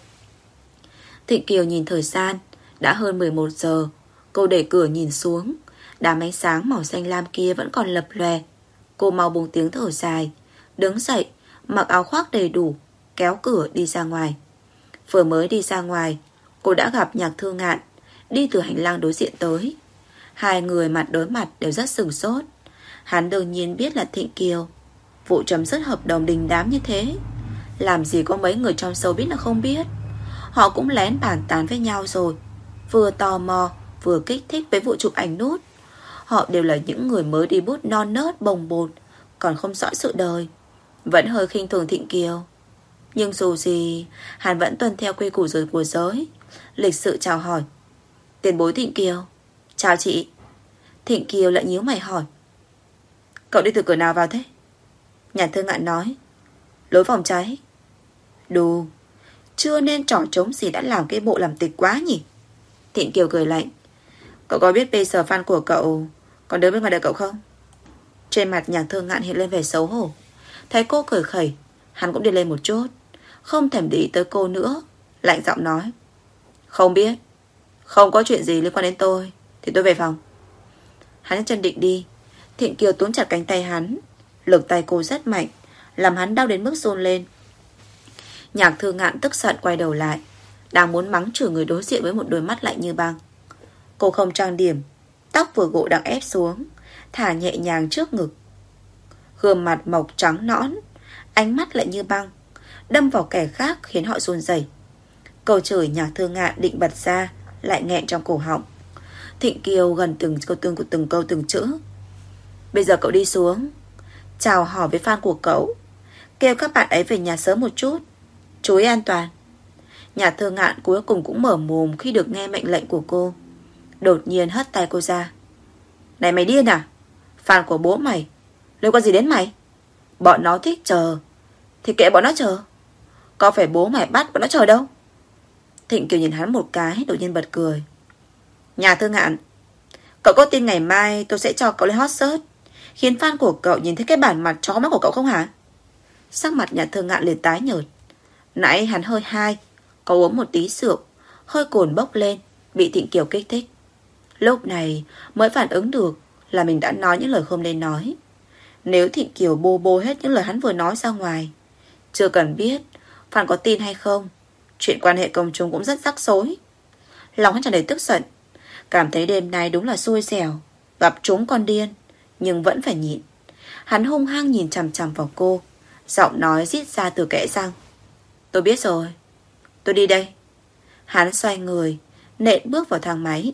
Thịnh Kiều nhìn thời gian, đã hơn mười một giờ. Cô đẩy cửa nhìn xuống, đám ánh sáng màu xanh lam kia vẫn còn lập lòe. Cô mau buông tiếng thở dài, đứng dậy, mặc áo khoác đầy đủ, kéo cửa đi ra ngoài. Vừa mới đi ra ngoài, cô đã gặp Nhạc Thư Ngạn đi từ hành lang đối diện tới. Hai người mặt đối mặt đều rất sửng sốt. Hắn đương nhiên biết là Thịnh Kiều. Vụ chấm dứt hợp đồng đình đám như thế, làm gì có mấy người trong showbiz là không biết. Họ cũng lén bàn tán với nhau rồi, vừa tò mò vừa kích thích với vụ chụp ảnh nút. Họ đều là những người mới đi bút non nớt bồng bột, còn không rõ sự đời, vẫn hơi khinh thường Thịnh Kiều. Nhưng dù gì, hắn vẫn tuân theo quy củ rồi của giới, lịch sự chào hỏi: Tiền bối Thịnh Kiều. Chào chị. Thịnh Kiều lại nhíu mày hỏi: Cậu đi từ cửa nào vào thế? Nhạc Thư Ngạn nói: Lối phòng cháy. Đù, chưa nên trỏ trống gì đã làm cái bộ làm tịch quá nhỉ. Thịnh Kiều cười lạnh: Cậu có biết bây giờ fan của cậu còn đứng bên ngoài đợi cậu không? Trên mặt Nhạc Thư Ngạn hiện lên vẻ xấu hổ. Thấy cô cười khẩy, hắn cũng đi lên một chút, không thèm để ý tới cô nữa, lạnh giọng nói: Không biết. Không có chuyện gì liên quan đến tôi thì tôi về phòng. Hắn chân định đi. Thịnh Kiều túm chặt cánh tay hắn. Lực tay cô rất mạnh, làm hắn đau đến mức run lên. Nhạc Thư Ngạn tức giận quay đầu lại, đang muốn mắng chửi người đối diện với một đôi mắt lạnh như băng. Cô không trang điểm, tóc vừa gội đang ép xuống, thả nhẹ nhàng trước ngực. Gương mặt mộc trắng nõn, ánh mắt lạnh như băng, đâm vào kẻ khác khiến họ run rẩy. Câu chửi Nhạc Thư Ngạn định bật ra lại nghẹn trong cổ họng. Thịnh Kiều gần từng câu từng, từng câu từng chữ. Bây giờ cậu đi xuống, chào hỏi với fan của cậu, kêu các bạn ấy về nhà sớm một chút, chú ý an toàn. Nhạc Thư Ngạn cuối cùng cũng mở mồm khi được nghe mệnh lệnh của cô. Đột nhiên hất tay cô ra. Này mày điên à? Fan của bố mày liên quan gì đến mày? Bọn nó thích chờ thì kệ bọn nó chờ, có phải bố mày bắt bọn nó chờ đâu. Thịnh Kiều nhìn hắn một cái, đột nhiên bật cười. Nhạc Thư Ngạn, cậu có tin ngày mai tôi sẽ cho cậu lên hot search, khiến fan của cậu nhìn thấy cái bản mặt chó má của cậu không hả? Sắc mặt Nhạc Thư Ngạn liền tái nhợt. Nãy hắn hơi hai, có uống một tí rượu, hơi cồn bốc lên, bị Thịnh Kiều kích thích. Lúc này mới phản ứng được là mình đã nói những lời không nên nói. Nếu Thịnh Kiều bô bô hết những lời hắn vừa nói ra ngoài, chưa cần biết fan có tin hay không, chuyện quan hệ công chúng cũng rất rắc rối. Lòng hắn tràn đầy tức giận, cảm thấy đêm nay đúng là xui xẻo, gặp chúng con điên, nhưng vẫn phải nhịn. Hắn hung hăng nhìn chằm chằm vào cô, giọng nói rít ra từ kẽ răng. Tôi biết rồi, tôi đi đây. Hắn xoay người, nện bước vào thang máy.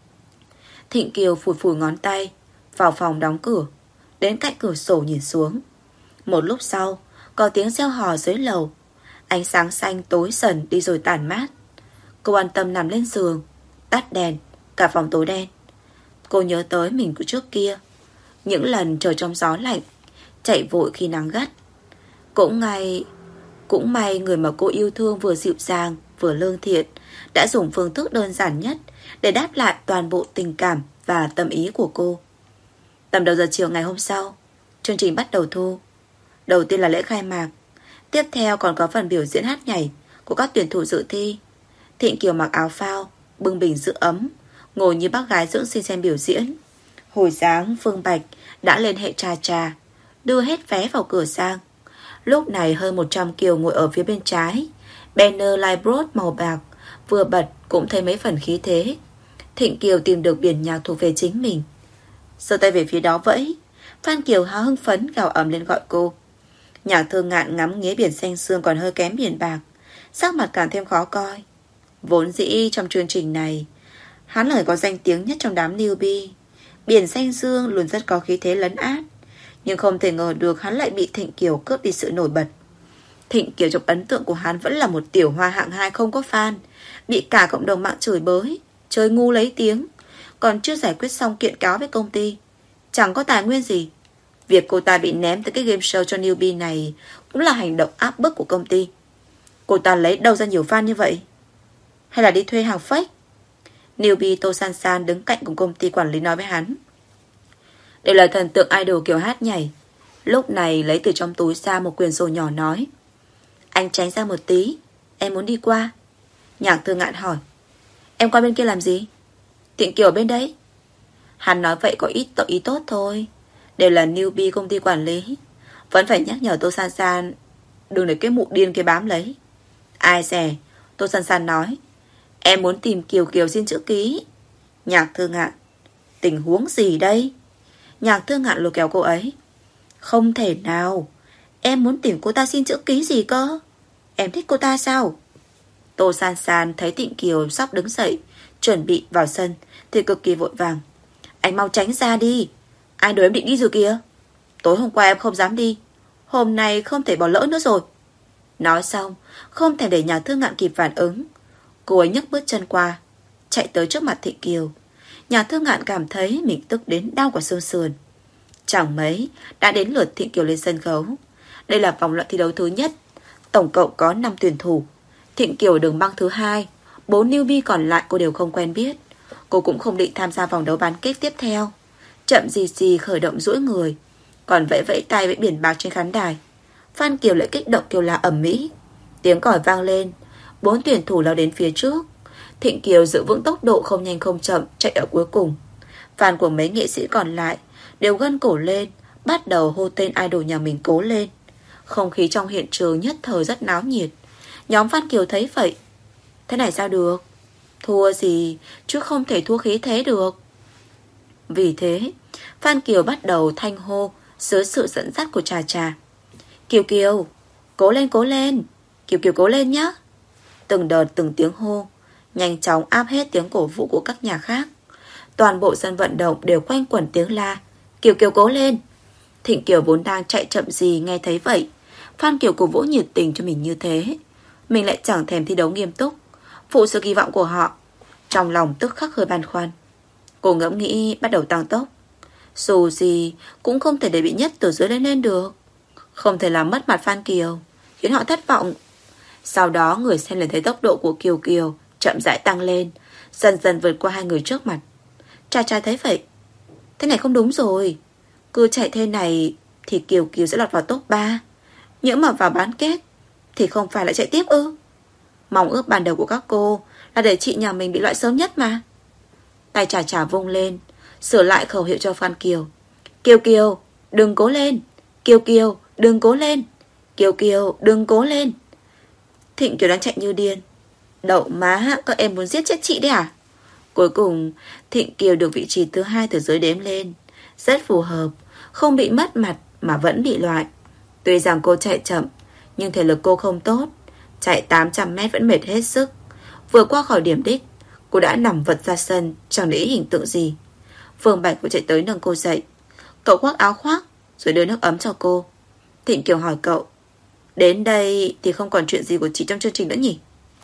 Thịnh Kiều phủi phủi ngón tay, vào phòng đóng cửa, đến cạnh cửa sổ nhìn xuống. Một lúc sau, có tiếng reo hò dưới lầu. Ánh sáng xanh tối sần đi rồi tàn mát. Cô an tâm nằm lên giường, tắt đèn, cả phòng tối đen. Cô nhớ tới mình của trước kia, những lần trời trong gió lạnh, chạy vội khi nắng gắt. Cũng ngay Cũng may người mà cô yêu thương vừa dịu dàng vừa lương thiện đã dùng phương thức đơn giản nhất để đáp lại toàn bộ tình cảm và tâm ý của cô. Tầm đầu giờ chiều ngày hôm sau, chương trình bắt đầu thu. Đầu tiên là lễ khai mạc, tiếp theo còn có phần biểu diễn hát nhảy của các tuyển thủ dự thi. Thịnh Kiều mặc áo phao, bưng bình giữ ấm, ngồi như bác gái dưỡng sinh xem biểu diễn. Hồi sáng Phương Bạch đã lên hệ trà trà, đưa hết vé vào cửa sang. Lúc này hơn một trăm Kiều ngồi ở phía bên trái. Banner livebroad màu bạc vừa bật cũng thấy mấy phần khí thế. Thịnh Kiều tìm được biển nhạc thuộc về chính mình, giơ tay về phía đó vẫy. Phan Kiều háo hưng phấn gào ầm lên gọi cô. Nhạc Thư Ngạn ngắm nghía biển xanh sương còn hơi kém biển bạc, sắc mặt càng thêm khó coi. Vốn dĩ trong chương trình này, hắn là người có danh tiếng nhất trong đám newbie. Biển xanh sương luôn rất có khí thế lấn át, nhưng không thể ngờ được hắn lại bị Thịnh Kiều cướp đi sự nổi bật. Thịnh Kiều trong ấn tượng của hắn vẫn là một tiểu hoa hạng hai không có fan, bị cả cộng đồng mạng chửi bới, chơi ngu lấy tiếng, còn chưa giải quyết xong kiện cáo với công ty, chẳng có tài nguyên gì. Việc cô ta bị ném tới cái game show cho newbie này cũng là hành động áp bức của công ty. Cô ta lấy đâu ra nhiều fan như vậy? Hay là đi thuê hàng fake? Newbie Tô San San đứng cạnh cùng công ty quản lý nói với hắn. Đều là thần tượng idol kiểu hát nhảy. Lúc này lấy từ trong túi ra một quyển sổ nhỏ nói. Anh tránh ra một tí, em muốn đi qua. Nhạc Thư Ngạn hỏi. Em qua bên kia làm gì? Thịnh Kiều bên đấy. Hắn nói vậy có ít tội ý tốt thôi, đều là newbie công ty quản lý, vẫn phải nhắc nhở Tô San San đừng để cái mụ điên kia bám lấy. Ai dè, Tô San San nói. Em muốn tìm Kiều Kiều xin chữ ký. Nhạc Thư Ngạn. Tình huống gì đây? Nhạc Thư Ngạn lôi kéo cô ấy. Không thể nào, em muốn tìm cô ta xin chữ ký gì cơ? Em thích cô ta sao? Tô San San thấy Thịnh Kiều sắp đứng dậy chuẩn bị vào sân thì cực kỳ vội vàng. Anh mau tránh ra đi, ai đuổi em định đi rồi kìa. Tối hôm qua em không dám đi, hôm nay không thể bỏ lỡ nữa rồi. Nói xong, không thể để Nhạc Thư Ngạn kịp phản ứng, cô ấy nhấc bước chân qua, chạy tới trước mặt Thịnh Kiều. Nhạc Thư Ngạn cảm thấy mình tức đến đau cả xương sườn. Chẳng mấy đã đến lượt Thịnh Kiều lên sân khấu. Đây là vòng loại thi đấu thứ nhất, tổng cộng có năm tuyển thủ. Thịnh Kiều đường băng thứ hai, bốn newbie còn lại cô đều không quen biết. Cô cũng không định tham gia vòng đấu bán kết tiếp theo. Chậm gì gì khởi động duỗi người, còn vẫy vẫy tay với biển bạc trên khán đài. Phan Kiều lại kích động kêu la ầm ĩ. Tiếng còi vang lên, bốn tuyển thủ lao đến phía trước. Thịnh Kiều giữ vững tốc độ không nhanh không chậm chạy ở cuối cùng. Fan của mấy nghệ sĩ còn lại đều gân cổ lên, bắt đầu hô tên idol nhà mình cố lên. Không khí trong hiện trường nhất thời rất náo nhiệt. Nhóm Phan Kiều thấy vậy, thế này sao được? Thua gì, chứ không thể thua khí thế được. Vì thế, Phan Kiều bắt đầu thanh hô dưới sự dẫn dắt của Trà Trà. Kiều Kiều, cố lên cố lên, Kiều Kiều cố lên nhá. Từng đợt từng tiếng hô nhanh chóng áp hết tiếng cổ vũ của các nhà khác. Toàn bộ sân vận động đều quanh quẩn tiếng la Kiều Kiều cố lên. Thịnh Kiều vốn đang chạy chậm gì nghe thấy vậy, Phan Kiều cổ vũ nhiệt tình cho mình như thế, mình lại chẳng thèm thi đấu nghiêm túc phụ sự kỳ vọng của họ. Trong lòng tức khắc hơi băn khoăn. Cô ngẫm nghĩ bắt đầu tăng tốc. Dù gì cũng không thể để bị nhất từ dưới lên lên được, không thể làm mất mặt Phan Kiều, khiến họ thất vọng. Sau đó người xem liền thấy tốc độ của Kiều Kiều chậm rãi tăng lên, dần dần vượt qua hai người trước mặt. Trà Trà thấy vậy, thế này không đúng rồi, cứ chạy thế này thì Kiều Kiều sẽ lọt vào top ba. Nhỡ mà vào bán kết thì không phải lại chạy tiếp ư? Mong ước ban đầu của các cô là để chị nhà mình bị loại sớm nhất mà. Tay Trà Trà vung lên, sửa lại khẩu hiệu cho Phan Kiều. Kiều Kiều, đừng cố lên. Kiều Kiều, đừng cố lên. Kiều Kiều, đừng cố lên. Thịnh Kiều đang chạy như điên. Đậu má, các em muốn giết chết chị đấy à? Cuối cùng Thịnh Kiều được vị trí thứ hai từ dưới đếm lên, rất phù hợp, không bị mất mặt mà vẫn bị loại. Tuy rằng cô chạy chậm, nhưng thể lực cô không tốt, chạy tám trăm mét vẫn mệt hết sức. Vừa qua khỏi điểm đích, cô đã nằm vật ra sân, chẳng để ý hình tượng gì. Phương Bạch cũng chạy tới nâng cô dậy. Cậu khoác áo khoác rồi đưa nước ấm cho cô. Thịnh Kiều hỏi cậu, đến đây thì không còn chuyện gì của chị trong chương trình nữa nhỉ?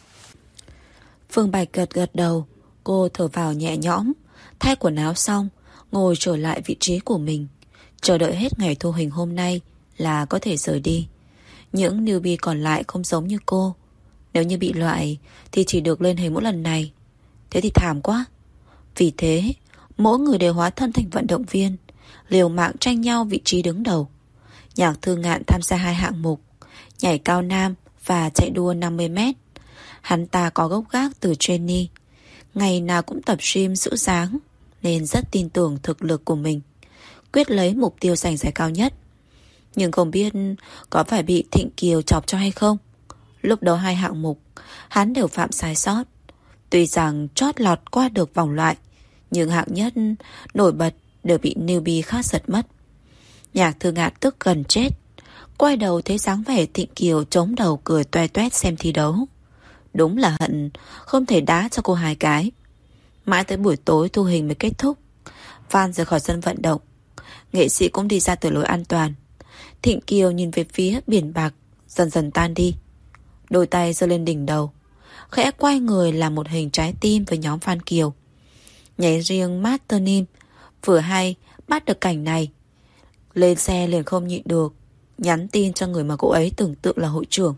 Phương Bạch gật gật đầu. Cô thở vào nhẹ nhõm, thay quần áo xong, ngồi trở lại vị trí của mình, chờ đợi hết ngày thu hình hôm nay là có thể rời đi. Những newbie còn lại không giống như cô, nếu như bị loại thì chỉ được lên hình mỗi lần này. Thế thì thảm quá. Vì thế mỗi người đều hóa thân thành vận động viên, liều mạng tranh nhau vị trí đứng đầu. Nhạc Thư Ngạn tham gia hai hạng mục, nhảy cao nam và chạy đua năm mươi mét. Hắn ta có gốc gác từ trainee, ngày nào cũng tập gym giữ dáng, nên rất tin tưởng thực lực của mình, quyết lấy mục tiêu giành giải cao nhất. Nhưng không biết có phải bị Thịnh Kiều chọc cho hay không. Lúc đó hai hạng mục hắn đều phạm sai sót. Tuy rằng chót lọt qua được vòng loại, nhưng hạng nhất nổi bật đều bị newbie khác giật mất. Nhạc Thư Ngạn tức gần chết, quay đầu thấy dáng vẻ Thịnh Kiều chống đầu cười toe toét xem thi đấu. Đúng là hận không thể đá cho cô hai cái. Mãi tới buổi tối thu hình mới kết thúc, Van rời khỏi sân vận động, nghệ sĩ cũng đi ra từ lối an toàn. Thịnh Kiều nhìn về phía biển bạc dần dần tan đi, đôi tay giơ lên đỉnh đầu, khẽ quay người làm một hình trái tim với nhóm Phan Kiều. Nhảy riêng Master Nim vừa hay bắt được cảnh này, lên xe liền không nhịn được, nhắn tin cho người mà cô ấy tưởng tượng là hội trưởng.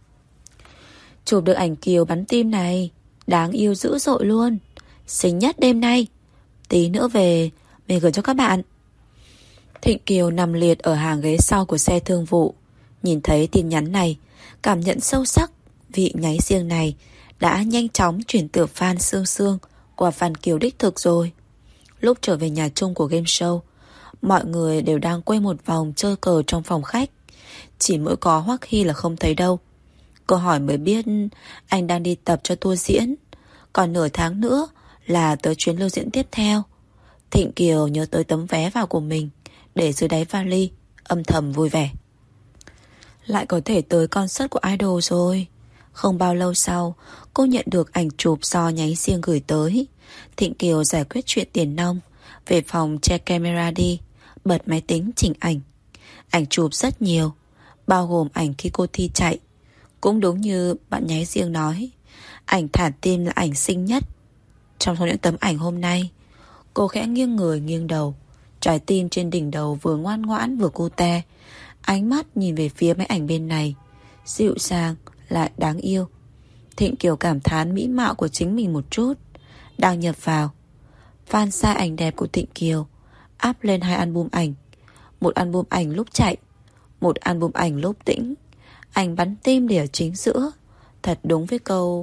Chụp được ảnh Kiều bắn tim này, đáng yêu dữ dội luôn, xinh nhất đêm nay, tí nữa về mình gửi cho các bạn. Thịnh Kiều nằm liệt ở hàng ghế sau của xe thương vụ, nhìn thấy tin nhắn này, cảm nhận sâu sắc vị nháy riêng này đã nhanh chóng chuyển từ fan Sương Sương qua fan Kiều đích thực rồi. Lúc trở về nhà chung của game show, mọi người đều đang quay một vòng chơi cờ trong phòng khách, chỉ mỗi có Hoắc Hy là không thấy đâu. Cô hỏi mới biết anh đang đi tập cho tour diễn, còn nửa tháng nữa là tới chuyến lưu diễn tiếp theo. Thịnh Kiều nhớ tới tấm vé vào của mình để dưới đáy vali, âm thầm vui vẻ. Lại có thể tới concert của idol rồi. Không bao lâu sau, cô nhận được ảnh chụp do nháy riêng gửi tới. Thịnh Kiều giải quyết chuyện tiền nong, về phòng che camera đi, bật máy tính chỉnh ảnh. Ảnh chụp rất nhiều, bao gồm ảnh khi cô thi chạy. Cũng đúng như bạn nháy riêng nói, ảnh thả tim là ảnh xinh nhất. Trong số những tấm ảnh hôm nay, cô khẽ nghiêng người nghiêng đầu, trái tim trên đỉnh đầu vừa ngoan ngoãn vừa cute. Ánh mắt nhìn về phía máy ảnh bên này, dịu dàng lại đáng yêu. Thịnh Kiều cảm thán mỹ mạo của chính mình một chút, đang nhập vào. Fan sai ảnh đẹp của Thịnh Kiều, áp lên hai album ảnh. Một album ảnh lúc chạy, một album ảnh lúc tĩnh. Ảnh bắn tim để ở chính giữa, thật đúng với câu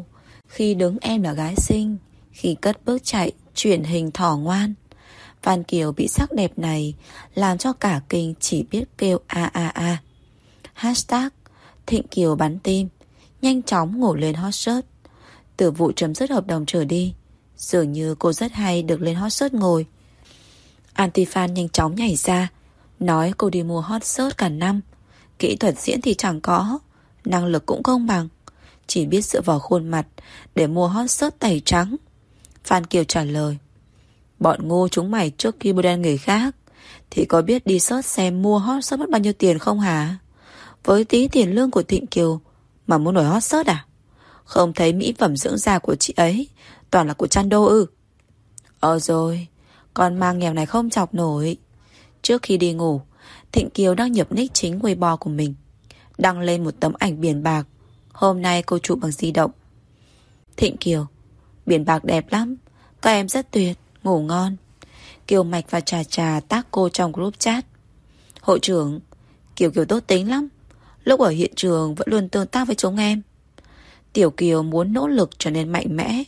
Khi đứng em là gái xinh, khi cất bước chạy chuyển hình thỏ ngoan. Phan Kiều bị sắc đẹp này làm cho cả kinh, chỉ biết kêu a a a. Hashtag Thịnh Kiều bắn tim nhanh chóng ngồi lên hot search. Từ vụ chấm dứt hợp đồng trở đi, dường như cô rất hay được lên hot search ngồi. Anti-fan nhanh chóng nhảy ra, nói cô đi mua hot search cả năm, kỹ thuật diễn thì chẳng có, năng lực cũng không bằng, chỉ biết dựa vào khuôn mặt để mua hot search tẩy trắng. Phan Kiều trả lời: bọn ngu chúng mày trước khi bôi đen người khác thì có biết đi search xem mua hot search mất bao nhiêu tiền không hả? Với tí tiền lương của Thịnh Kiều mà muốn nổi hot search à? Không thấy mỹ phẩm dưỡng da của chị ấy toàn là của Chan Đô ư? Ờ rồi, con mang nghèo này không chọc nổi. Trước khi đi ngủ, Thịnh Kiều đăng nhập nick chính Weibo của mình, đăng lên một tấm ảnh biển bạc. Hôm nay cô chụp bằng di động. Thịnh Kiều: biển bạc đẹp lắm, các em rất tuyệt, ngủ ngon. Kiều Mạch và Trà Trà tác cô trong group chat: hội trưởng, Kiều Kiều tốt tính lắm, lúc ở hiện trường vẫn luôn tương tác với chúng em. Tiểu Kiều muốn nỗ lực trở nên mạnh mẽ.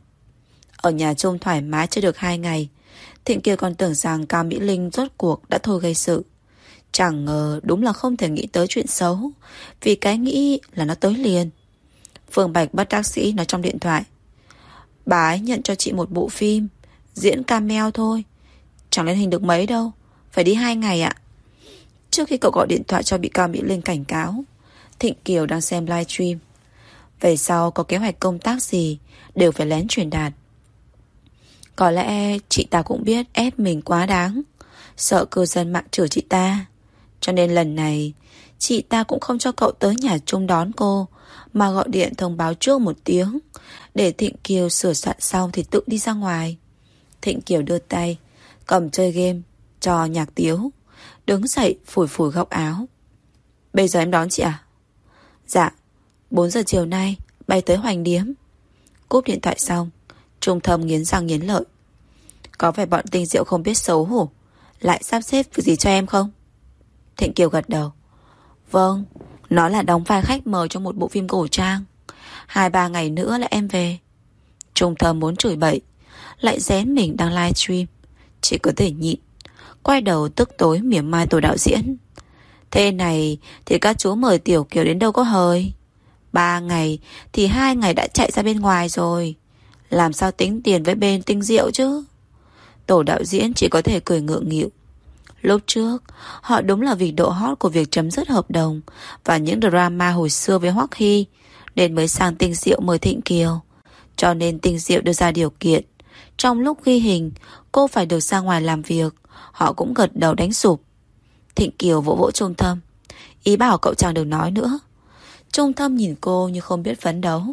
Ở nhà chung thoải mái chưa được hai ngày, Thịnh Kiều còn tưởng rằng Cao Mỹ Linh rốt cuộc đã thôi gây sự. Chẳng ngờ đúng là không thể nghĩ tới chuyện xấu, vì cái nghĩ là nó tới liền. Phương Bạch bất đắc sĩ nói trong điện thoại: bà ấy nhận cho chị một bộ phim diễn cameo thôi, chẳng lên hình được mấy đâu, phải đi hai ngày ạ. Trước khi cậu gọi điện thoại cho bị Cao Mỹ Linh cảnh cáo, Thịnh Kiều đang xem livestream. Về sau có kế hoạch công tác gì đều phải lén truyền đạt. Có lẽ chị ta cũng biết ép mình quá đáng, sợ cư dân mạng chửi chị ta, cho nên lần này chị ta cũng không cho cậu tới nhà chung đón cô, mà gọi điện thông báo trước một tiếng, để Thịnh Kiều sửa soạn xong thì tự đi ra ngoài. Thịnh Kiều đưa tay cầm chơi game cho Nhạc Tiếu, đứng dậy phủi phủi góc áo. Bây giờ em đón chị à? Dạ, bốn giờ chiều nay bay tới Hoành Điếm. Cúp điện thoại xong, Trung Thâm nghiến răng nghiến lợi: có phải bọn Tinh Diệu không biết xấu hổ lại sắp xếp việc gì cho em không? Thịnh Kiều gật đầu: vâng, nó là đóng vai khách mời trong một bộ phim cổ trang. Hai ba ngày nữa là em về. Trung Thâm muốn chửi bậy, lại rén mình đang livestream, chỉ có thể nhịn, quay đầu tức tối mỉa mai tổ đạo diễn: thế này thì các chú mời Tiểu Kiều đến đâu có hời. Ba ngày thì hai ngày đã chạy ra bên ngoài rồi, làm sao tính tiền với bên Tinh Diệu chứ? Tổ đạo diễn chỉ có thể cười ngượng nghịu. Lúc trước họ đúng là vì độ hot của việc chấm dứt hợp đồng và những drama hồi xưa với Hoắc Hy nên mới sang Tinh Diệu mời Thịnh Kiều. Cho nên Tinh Diệu đưa ra điều kiện trong lúc ghi hình cô phải được ra ngoài làm việc. Họ cũng gật đầu đánh sụp. Thịnh Kiều vỗ vỗ Trung Thâm, ý bảo cậu chẳng được nói nữa. Trung Thâm nhìn cô như không biết phấn đấu.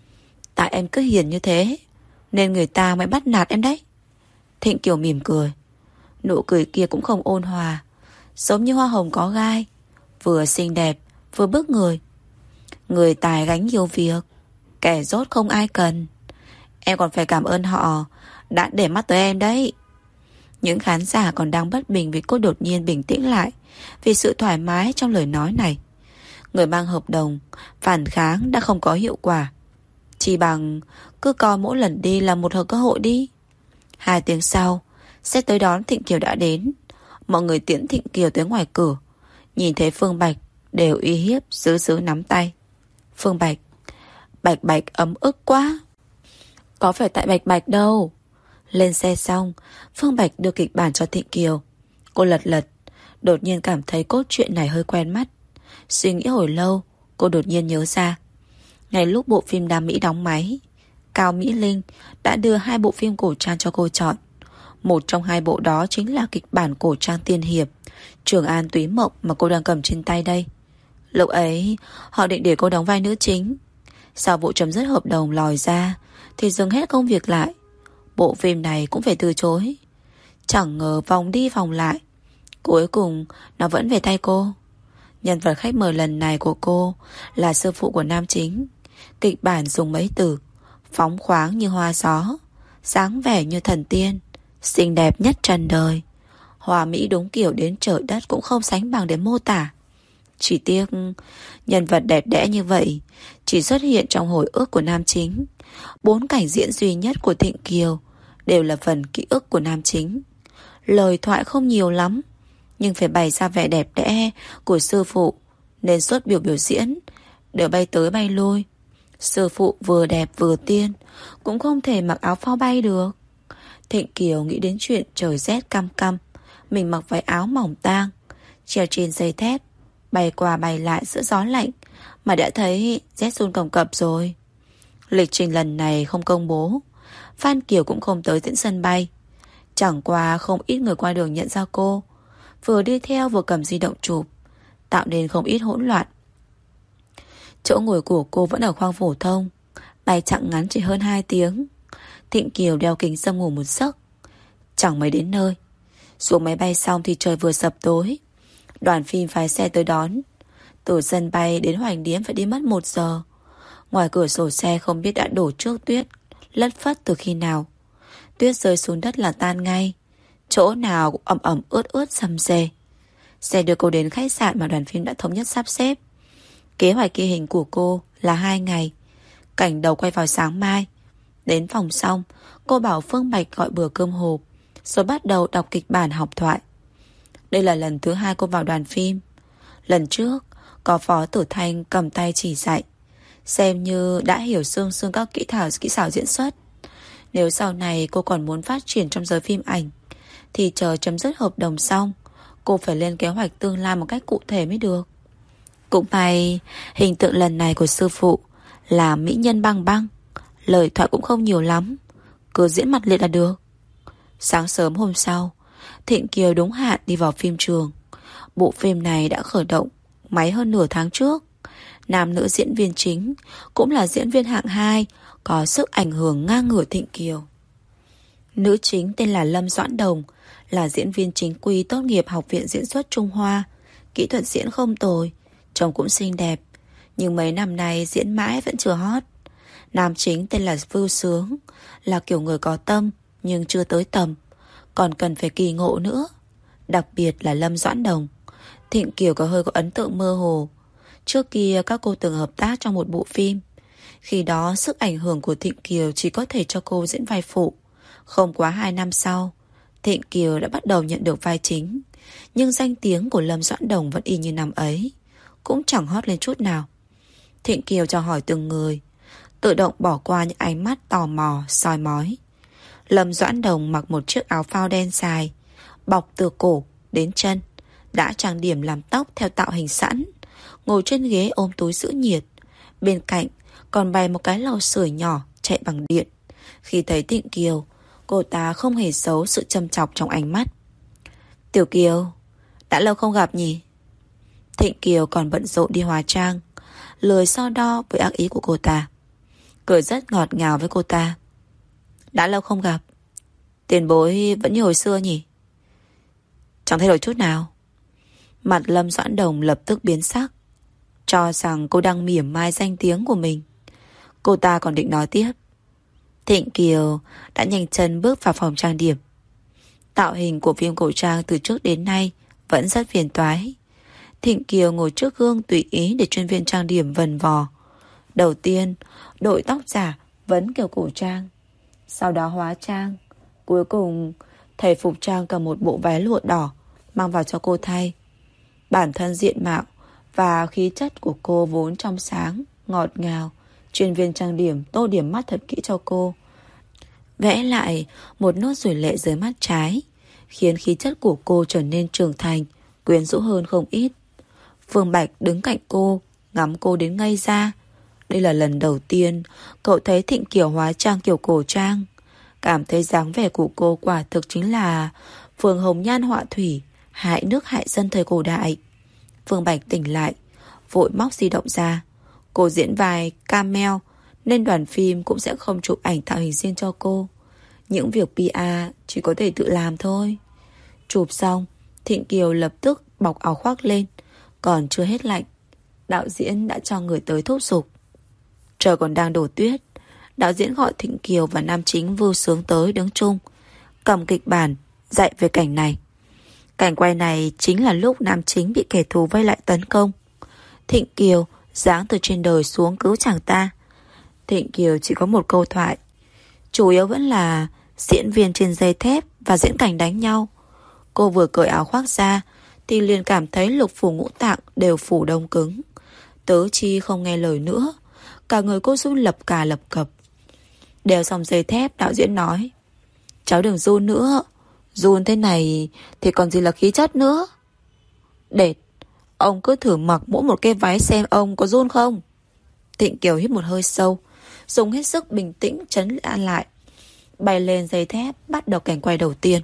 Tại em cứ hiền như thế nên người ta mới bắt nạt em đấy. Thịnh Kiều mỉm cười, nụ cười kia cũng không ôn hòa, giống như hoa hồng có gai, vừa xinh đẹp vừa bức người. Người tài gánh nhiều việc, kẻ dốt không ai cần. Em còn phải cảm ơn họ đã để mắt tới em đấy. Những khán giả còn đang bất bình vì cô đột nhiên bình tĩnh lại vì sự thoải mái trong lời nói này. Người mang hợp đồng phản kháng đã không có hiệu quả, chỉ bằng cứ coi mỗi lần đi là một cơ hội đi. Hai tiếng sau, xe tới đón Thịnh Kiều đã đến. Mọi người tiễn Thịnh Kiều tới ngoài cửa. Nhìn thấy Phương Bạch đều uy hiếp giữ giữ nắm tay. Phương Bạch: Bạch Bạch ấm ức quá. Có phải tại Bạch Bạch đâu. Lên xe xong, Phương Bạch đưa kịch bản cho Thịnh Kiều. Cô lật lật, đột nhiên cảm thấy cốt truyện này hơi quen mắt. Suy nghĩ hồi lâu, cô đột nhiên nhớ ra, ngay lúc bộ phim Đam Mỹ đóng máy, Cao Mỹ Linh đã đưa hai bộ phim cổ trang cho cô chọn. Một trong hai bộ đó chính là kịch bản cổ trang tiên hiệp Trường An Túy Mộng mà cô đang cầm trên tay đây. Lúc ấy họ định để cô đóng vai nữ chính. Sau vụ chấm dứt hợp đồng lòi ra thì dừng hết công việc lại. Bộ phim này cũng phải từ chối. Chẳng ngờ vòng đi vòng lại, cuối cùng nó vẫn về tay cô. Nhân vật khách mời lần này của cô là sư phụ của nam chính. Kịch bản dùng mấy từ: phóng khoáng như hoa gió, dáng vẻ như thần tiên, xinh đẹp nhất trần đời. Hoa mỹ đúng kiểu đến trời đất cũng không sánh bằng để mô tả. Chỉ tiếc nhân vật đẹp đẽ như vậy chỉ xuất hiện trong hồi ức của nam chính. Bốn cảnh diễn duy nhất của Thịnh Kiều đều là phần ký ức của nam chính. Lời thoại không nhiều lắm, nhưng phải bày ra vẻ đẹp đẽ của sư phụ, nên suốt biểu biểu diễn đều bay tới bay lui. Sư phụ vừa đẹp vừa tiên, cũng không thể mặc áo phao bay được. Thịnh Kiều nghĩ đến chuyện trời rét căm căm, mình mặc váy áo mỏng tang, treo trên dây thép, bay qua bay lại giữa gió lạnh, mà đã thấy rét run cầm cập rồi. Lịch trình lần này không công bố, Phan Kiều cũng không tới diễn sân bay. Chẳng qua không ít người qua đường nhận ra cô, vừa đi theo vừa cầm di động chụp, tạo nên không ít hỗn loạn. Chỗ ngồi của cô vẫn ở khoang phổ thông, bay chặng ngắn chỉ hơn hai tiếng. Thịnh Kiều đeo kính râm ngủ một giấc. Chẳng mấy đến nơi. Xuống máy bay xong thì trời vừa sập tối. Đoàn phim phái xe tới đón. Từ sân bay đến Hoành Điếm phải đi mất một giờ. Ngoài cửa sổ xe không biết đã đổ trước tuyết, lất phất từ khi nào. Tuyết rơi xuống đất là tan ngay, chỗ nào cũng ẩm ẩm ướt ướt sầm xề. Xe đưa cô đến khách sạn mà đoàn phim đã thống nhất sắp xếp. Kế hoạch ghi hình của cô là hai ngày. Cảnh đầu quay vào sáng mai. Đến phòng xong, cô bảo Phương Bạch gọi bữa cơm hộp, rồi bắt đầu đọc kịch bản học thoại. Đây là lần thứ hai cô vào đoàn phim. Lần trước có Phó Tử Thanh cầm tay chỉ dạy, xem như đã hiểu sương sương các kỹ thảo kỹ xảo diễn xuất. Nếu sau này cô còn muốn phát triển trong giới phim ảnh thì chờ chấm dứt hợp đồng xong, cô phải lên kế hoạch tương lai một cách cụ thể mới được. Cũng may hình tượng lần này của sư phụ là mỹ nhân băng băng, lời thoại cũng không nhiều lắm, cứ diễn mặt liệt là được. Sáng sớm hôm sau, Thịnh Kiều đúng hạn đi vào phim trường. Bộ phim này đã khởi động máy hơn nửa tháng trước. Nam nữ diễn viên chính cũng là diễn viên hạng hai, có sức ảnh hưởng ngang ngửa Thịnh Kiều. Nữ chính tên là Lâm Doãn Đồng, là diễn viên chính quy tốt nghiệp Học viện Diễn xuất Trung Hoa. Kỹ thuật diễn không tồi, trông cũng xinh đẹp, nhưng mấy năm nay diễn mãi vẫn chưa hot. Nam chính tên là Vưu Sướng, là kiểu người có tâm nhưng chưa tới tầm, còn cần phải kỳ ngộ nữa. Đặc biệt là Lâm Doãn Đồng, Thịnh Kiều có hơi có ấn tượng mơ hồ. Trước kia các cô từng hợp tác trong một bộ phim. Khi đó sức ảnh hưởng của Thịnh Kiều chỉ có thể cho cô diễn vai phụ. Không quá hai năm sau, Thịnh Kiều đã bắt đầu nhận được vai chính. Nhưng danh tiếng của Lâm Doãn Đồng vẫn y như năm ấy, cũng chẳng hot lên chút nào. Thịnh Kiều chào hỏi từng người, tự động bỏ qua những ánh mắt tò mò, soi mói. Lâm Doãn Đồng mặc một chiếc áo phao đen dài, bọc từ cổ đến chân, đã trang điểm làm tóc theo tạo hình sẵn, ngồi trên ghế ôm túi giữ nhiệt. Bên cạnh còn bày một cái lò sưởi nhỏ chạy bằng điện. Khi thấy Thịnh Kiều, cô ta không hề giấu sự châm chọc trong ánh mắt. Tiểu Kiều, đã lâu không gặp nhỉ? Thịnh Kiều còn bận rộn đi hóa trang, lười so đo với ác ý của cô ta, cười rất ngọt ngào với cô ta. Đã lâu không gặp, tiền bối vẫn như hồi xưa nhỉ? Chẳng thay đổi chút nào. Mặt Lâm Doãn Đồng lập tức biến sắc, cho rằng cô đang mỉa mai danh tiếng của mình. Cô ta còn định nói tiếp. Thịnh Kiều đã nhanh chân bước vào phòng trang điểm. Tạo hình của phim cổ trang từ trước đến nay vẫn rất phiền toái. Thịnh Kiều ngồi trước gương tùy ý để chuyên viên trang điểm vần vò. Đầu tiên, đội tóc giả vẫn kiểu cổ trang, sau đó hóa trang, cuối cùng thầy phục trang cầm một bộ váy lụa đỏ mang vào cho cô thay. Bản thân diện mạo và khí chất của cô vốn trong sáng, ngọt ngào. Chuyên viên trang điểm tô điểm mắt thật kỹ cho cô, vẽ lại một nốt ruồi lệ dưới mắt trái, khiến khí chất của cô trở nên trưởng thành, quyến rũ hơn không ít. Phương Bạch đứng cạnh cô, ngắm cô đến ngây ra. Đây là lần đầu tiên cậu thấy Thịnh Kiều hóa trang kiểu cổ trang, cảm thấy dáng vẻ của cô quả thực chính là phường hồng nhan họa thủy, hại nước hại dân thời cổ đại. Phương Bạch tỉnh lại, vội móc di động ra. Cô diễn vai camel nên đoàn phim cũng sẽ không chụp ảnh tạo hình riêng cho cô. Những việc pê e chỉ có thể tự làm thôi. Chụp xong, Thịnh Kiều lập tức bọc áo khoác lên. Còn chưa hết lạnh, đạo diễn đã cho người tới thúc giục. Trời còn đang đổ tuyết, đạo diễn gọi Thịnh Kiều và nam chính Vưu Sướng tới đứng chung, cầm kịch bản dạy về cảnh này. Cảnh quay này chính là lúc nam chính bị kẻ thù vây lại tấn công. Thịnh Kiều giáng từ trên đời xuống cứu chàng ta. Thịnh Kiều chỉ có một câu thoại, chủ yếu vẫn là diễn viên trên dây thép và diễn cảnh đánh nhau. Cô vừa cởi áo khoác ra thì liền cảm thấy lục phủ ngũ tạng đều phủ đông cứng, tứ chi không nghe lời nữa, cả người cô run lập cà lập cập. Đeo xong dây thép, đạo diễn nói: cháu đừng run nữa, run thế này thì còn gì là khí chất nữa. Đệt, ông cứ thử mặc mỗi một cái váy xem ông có run không. Thịnh Kiều hít một hơi sâu, dùng hết sức bình tĩnh trấn an lại, bay lên dây thép bắt đầu cảnh quay đầu tiên.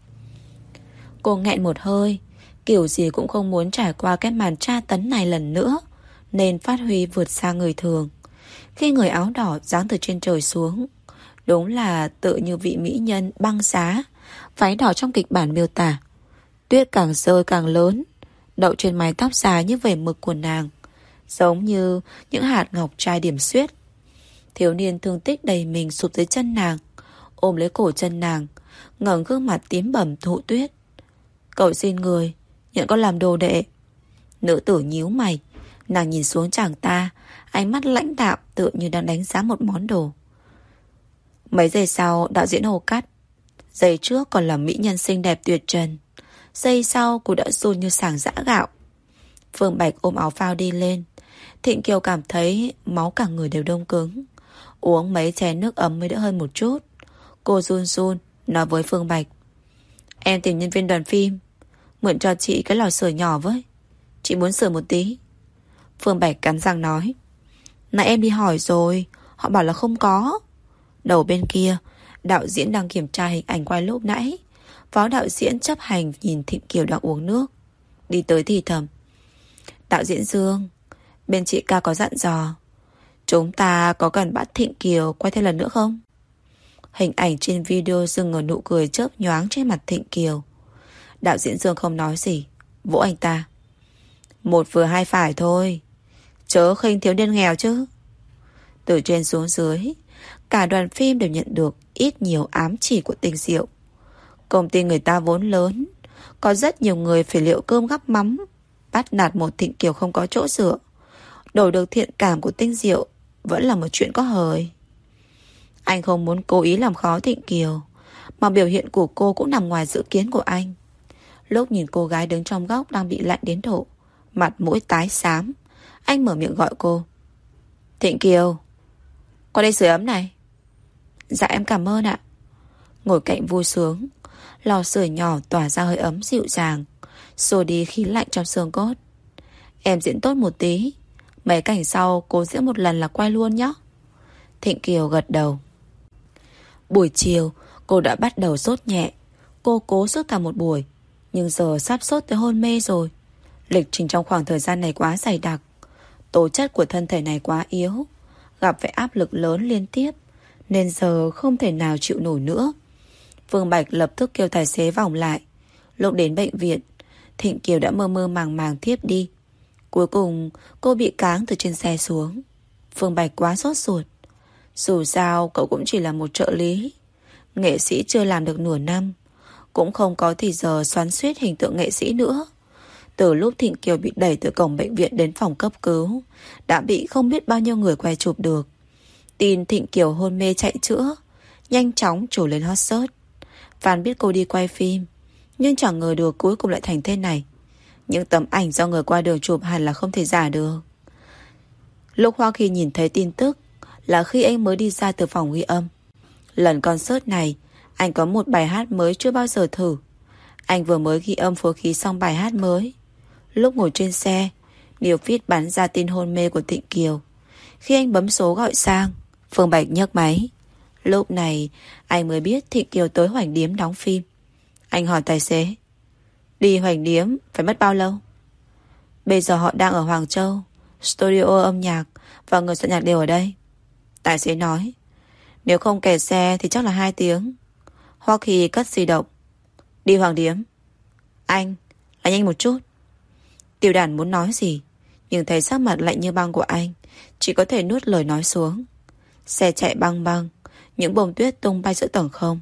Cô nghẹn một hơi, kiểu gì cũng không muốn trải qua cái màn tra tấn này lần nữa, nên phát huy vượt xa người thường. Khi người áo đỏ giáng từ trên trời xuống, đúng là tự như vị mỹ nhân băng giá, váy đỏ trong kịch bản miêu tả. Tuyết càng rơi càng lớn, đậu trên mái tóc dài như vẩy mực của nàng, giống như những hạt ngọc trai điểm xuyết. Thiếu niên thương tích đầy mình sụp dưới chân nàng, ôm lấy cổ chân nàng, ngẩng gương mặt tím bầm thụ tuyết. Cậu xin người, nhận con làm đồ đệ. Nữ tử nhíu mày, nàng nhìn xuống chàng ta, ánh mắt lãnh đạm tựa như đang đánh giá một món đồ. Mấy giây sau, đạo diễn hồ cắt. Giây trước còn là mỹ nhân xinh đẹp tuyệt trần, giây sau cô đã run như sàng giã gạo. Phương Bạch ôm áo phao đi lên. Thịnh Kiều cảm thấy máu cả người đều đông cứng, uống mấy chén nước ấm mới đỡ hơn một chút. Cô run run nói với Phương Bạch: em tìm nhân viên đoàn phim, mượn cho chị cái lò sưởi nhỏ với, chị muốn sửa một tí. Phương Bạch cắn răng nói: nãy em đi hỏi rồi, họ bảo là không có. Đầu bên kia, đạo diễn đang kiểm tra hình ảnh quay lúc nãy. Phó đạo diễn chấp hành nhìn Thịnh Kiều đang uống nước, đi tới thì thầm: đạo diễn Dương, bên chị ca có dặn dò, chúng ta có cần bắt Thịnh Kiều quay thêm lần nữa không? Hình ảnh trên video dừng ở nụ cười chớp nhoáng trên mặt Thịnh Kiều. Đạo diễn Dương không nói gì, vỗ anh ta: một vừa hai phải thôi, chớ khinh thiếu niên nghèo chứ. Từ trên xuống dưới, cả đoàn phim đều nhận được ít nhiều ám chỉ của Tinh Diệu. Công ty người ta vốn lớn, có rất nhiều người phải liệu cơm gắp mắm, bắt nạt một Thịnh Kiều không có chỗ dựa, đổi được thiện cảm của Tinh Diệu vẫn là một chuyện có hời. Anh không muốn cố ý làm khó Thịnh Kiều, mà biểu hiện của cô cũng nằm ngoài dự kiến của anh. Lúc nhìn cô gái đứng trong góc đang bị lạnh đến độ mặt mũi tái xám, anh mở miệng gọi cô: Thịnh Kiều, qua đây sưởi ấm này. Dạ em cảm ơn ạ. Ngồi cạnh vui sướng, lò sưởi nhỏ tỏa ra hơi ấm dịu dàng, xua đi khí lạnh trong xương cốt. Em diễn tốt một tí, mấy cảnh sau cô diễn một lần là quay luôn nhé. Thịnh Kiều gật đầu. Buổi chiều cô đã bắt đầu sốt nhẹ. Cô cố sốt cả một buổi, nhưng giờ sắp sốt tới hôn mê rồi. Lịch trình trong khoảng thời gian này quá dày đặc, tố chất của thân thể này quá yếu, gặp phải áp lực lớn liên tiếp, nên giờ không thể nào chịu nổi nữa. Phương Bạch lập tức kêu tài xế vòng lại. Lúc đến bệnh viện, Thịnh Kiều đã mơ mơ màng màng thiếp đi. Cuối cùng cô bị cáng từ trên xe xuống. Phương Bạch quá sốt ruột. Dù sao cậu cũng chỉ là một trợ lý, nghệ sĩ chưa làm được nửa năm, cũng không có thì giờ xoắn xuýt hình tượng nghệ sĩ nữa. Từ lúc Thịnh Kiều bị đẩy từ cổng bệnh viện đến phòng cấp cứu, đã bị không biết bao nhiêu người quay chụp được. Tin Thịnh Kiều hôn mê chạy chữa nhanh chóng trổ lên hot search. Phan biết cô đi quay phim, nhưng chẳng ngờ được cuối cùng lại thành thế này. Những tấm ảnh do người qua đường chụp hẳn là không thể giả được. Lúc Hoa Kỳ nhìn thấy tin tức là khi anh mới đi ra từ phòng ghi âm. Lần concert này, anh có một bài hát mới chưa bao giờ thử. Anh vừa mới ghi âm phối khí xong bài hát mới. Lúc ngồi trên xe, Điều Feed bắn ra tin hôn mê của Thịnh Kiều. Khi anh bấm số gọi sang, Phương Bạch nhấc máy. Lúc này anh mới biết Thịnh Kiều tới Hoành Điếm đóng phim. Anh hỏi tài xế: đi Hoành Điếm phải mất bao lâu? Bây giờ họ đang ở Hoàng Châu, studio âm nhạc và người soạn nhạc đều ở đây. Tài xế nói: nếu không kẹt xe thì chắc là hai tiếng. Hoa Kỳ cất di động: đi Hoàng Điếm. Anh, là nhanh một chút. Tiểu Đản muốn nói gì, nhưng thấy sắc mặt lạnh như băng của anh, chỉ có thể nuốt lời nói xuống. Xe chạy băng băng, những bông tuyết tung bay giữa tầng không.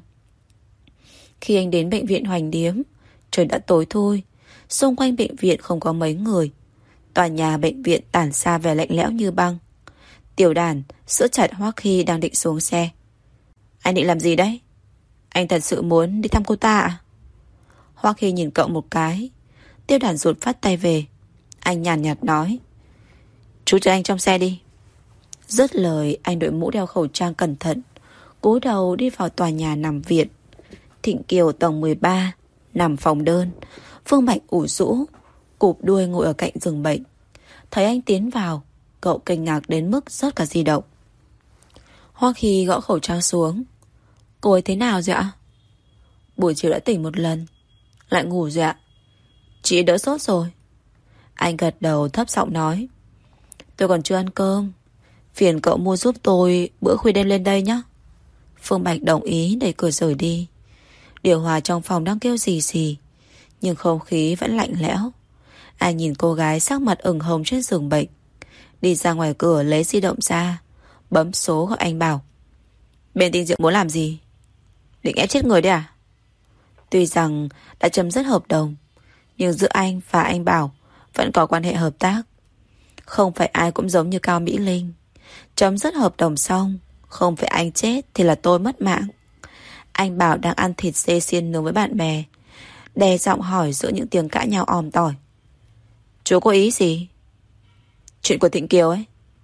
Khi anh đến bệnh viện Hoành Điếm, trời đã tối thui. Xung quanh bệnh viện không có mấy người. Tòa nhà bệnh viện tản ra vẻ lạnh lẽo như băng. Tiểu Đàn giữ chặt Hoắc Hy đang định xuống xe. Anh định làm gì đấy? Anh thật sự muốn đi thăm cô ta à? Hoắc Hy nhìn cậu một cái. Tiêu Đàn rụt phát tay về. Anh nhàn nhạt nói, chú chờ anh trong xe đi. Dứt lời, anh đội mũ đeo khẩu trang cẩn thận, cúi đầu đi vào tòa nhà nằm viện. Thịnh Kiều tầng mười ba, nằm phòng đơn. Phương Bạch ủ rũ, cụp đuôi ngồi ở cạnh giường bệnh. Thấy anh tiến vào, cậu kinh ngạc đến mức rớt cả di động. Hoắc Hy gõ khẩu trang xuống. Cô ấy thế nào rồi ạ? Buổi chiều đã tỉnh một lần. Lại ngủ rồi ạ? Chị đỡ sốt rồi. Anh gật đầu thấp giọng nói, tôi còn chưa ăn cơm, phiền cậu mua giúp tôi bữa khuya đêm lên đây nhé. Phương Bạch đồng ý đẩy cửa rời đi. Điều hòa trong phòng đang kêu xì xì, nhưng không khí vẫn lạnh lẽo. Anh nhìn cô gái sắc mặt ửng hồng trên giường bệnh, đi ra ngoài cửa lấy di động ra, bấm số gọi anh Bảo. Bên Tinh Diệu muốn làm gì? Định ép chết người đấy à? Tuy rằng đã chấm dứt hợp đồng, nhưng giữa anh và anh Bảo vẫn có quan hệ hợp tác. Không phải ai cũng giống như Cao Mỹ Linh. Chấm dứt hợp đồng xong, không phải anh chết thì là tôi mất mạng. Anh Bảo đang ăn thịt dê xiên nướng với bạn bè, đè giọng hỏi giữa những tiếng cãi nhau òm tỏi. Chú có ý gì? Chuyện của Thịnh Kiều ấy.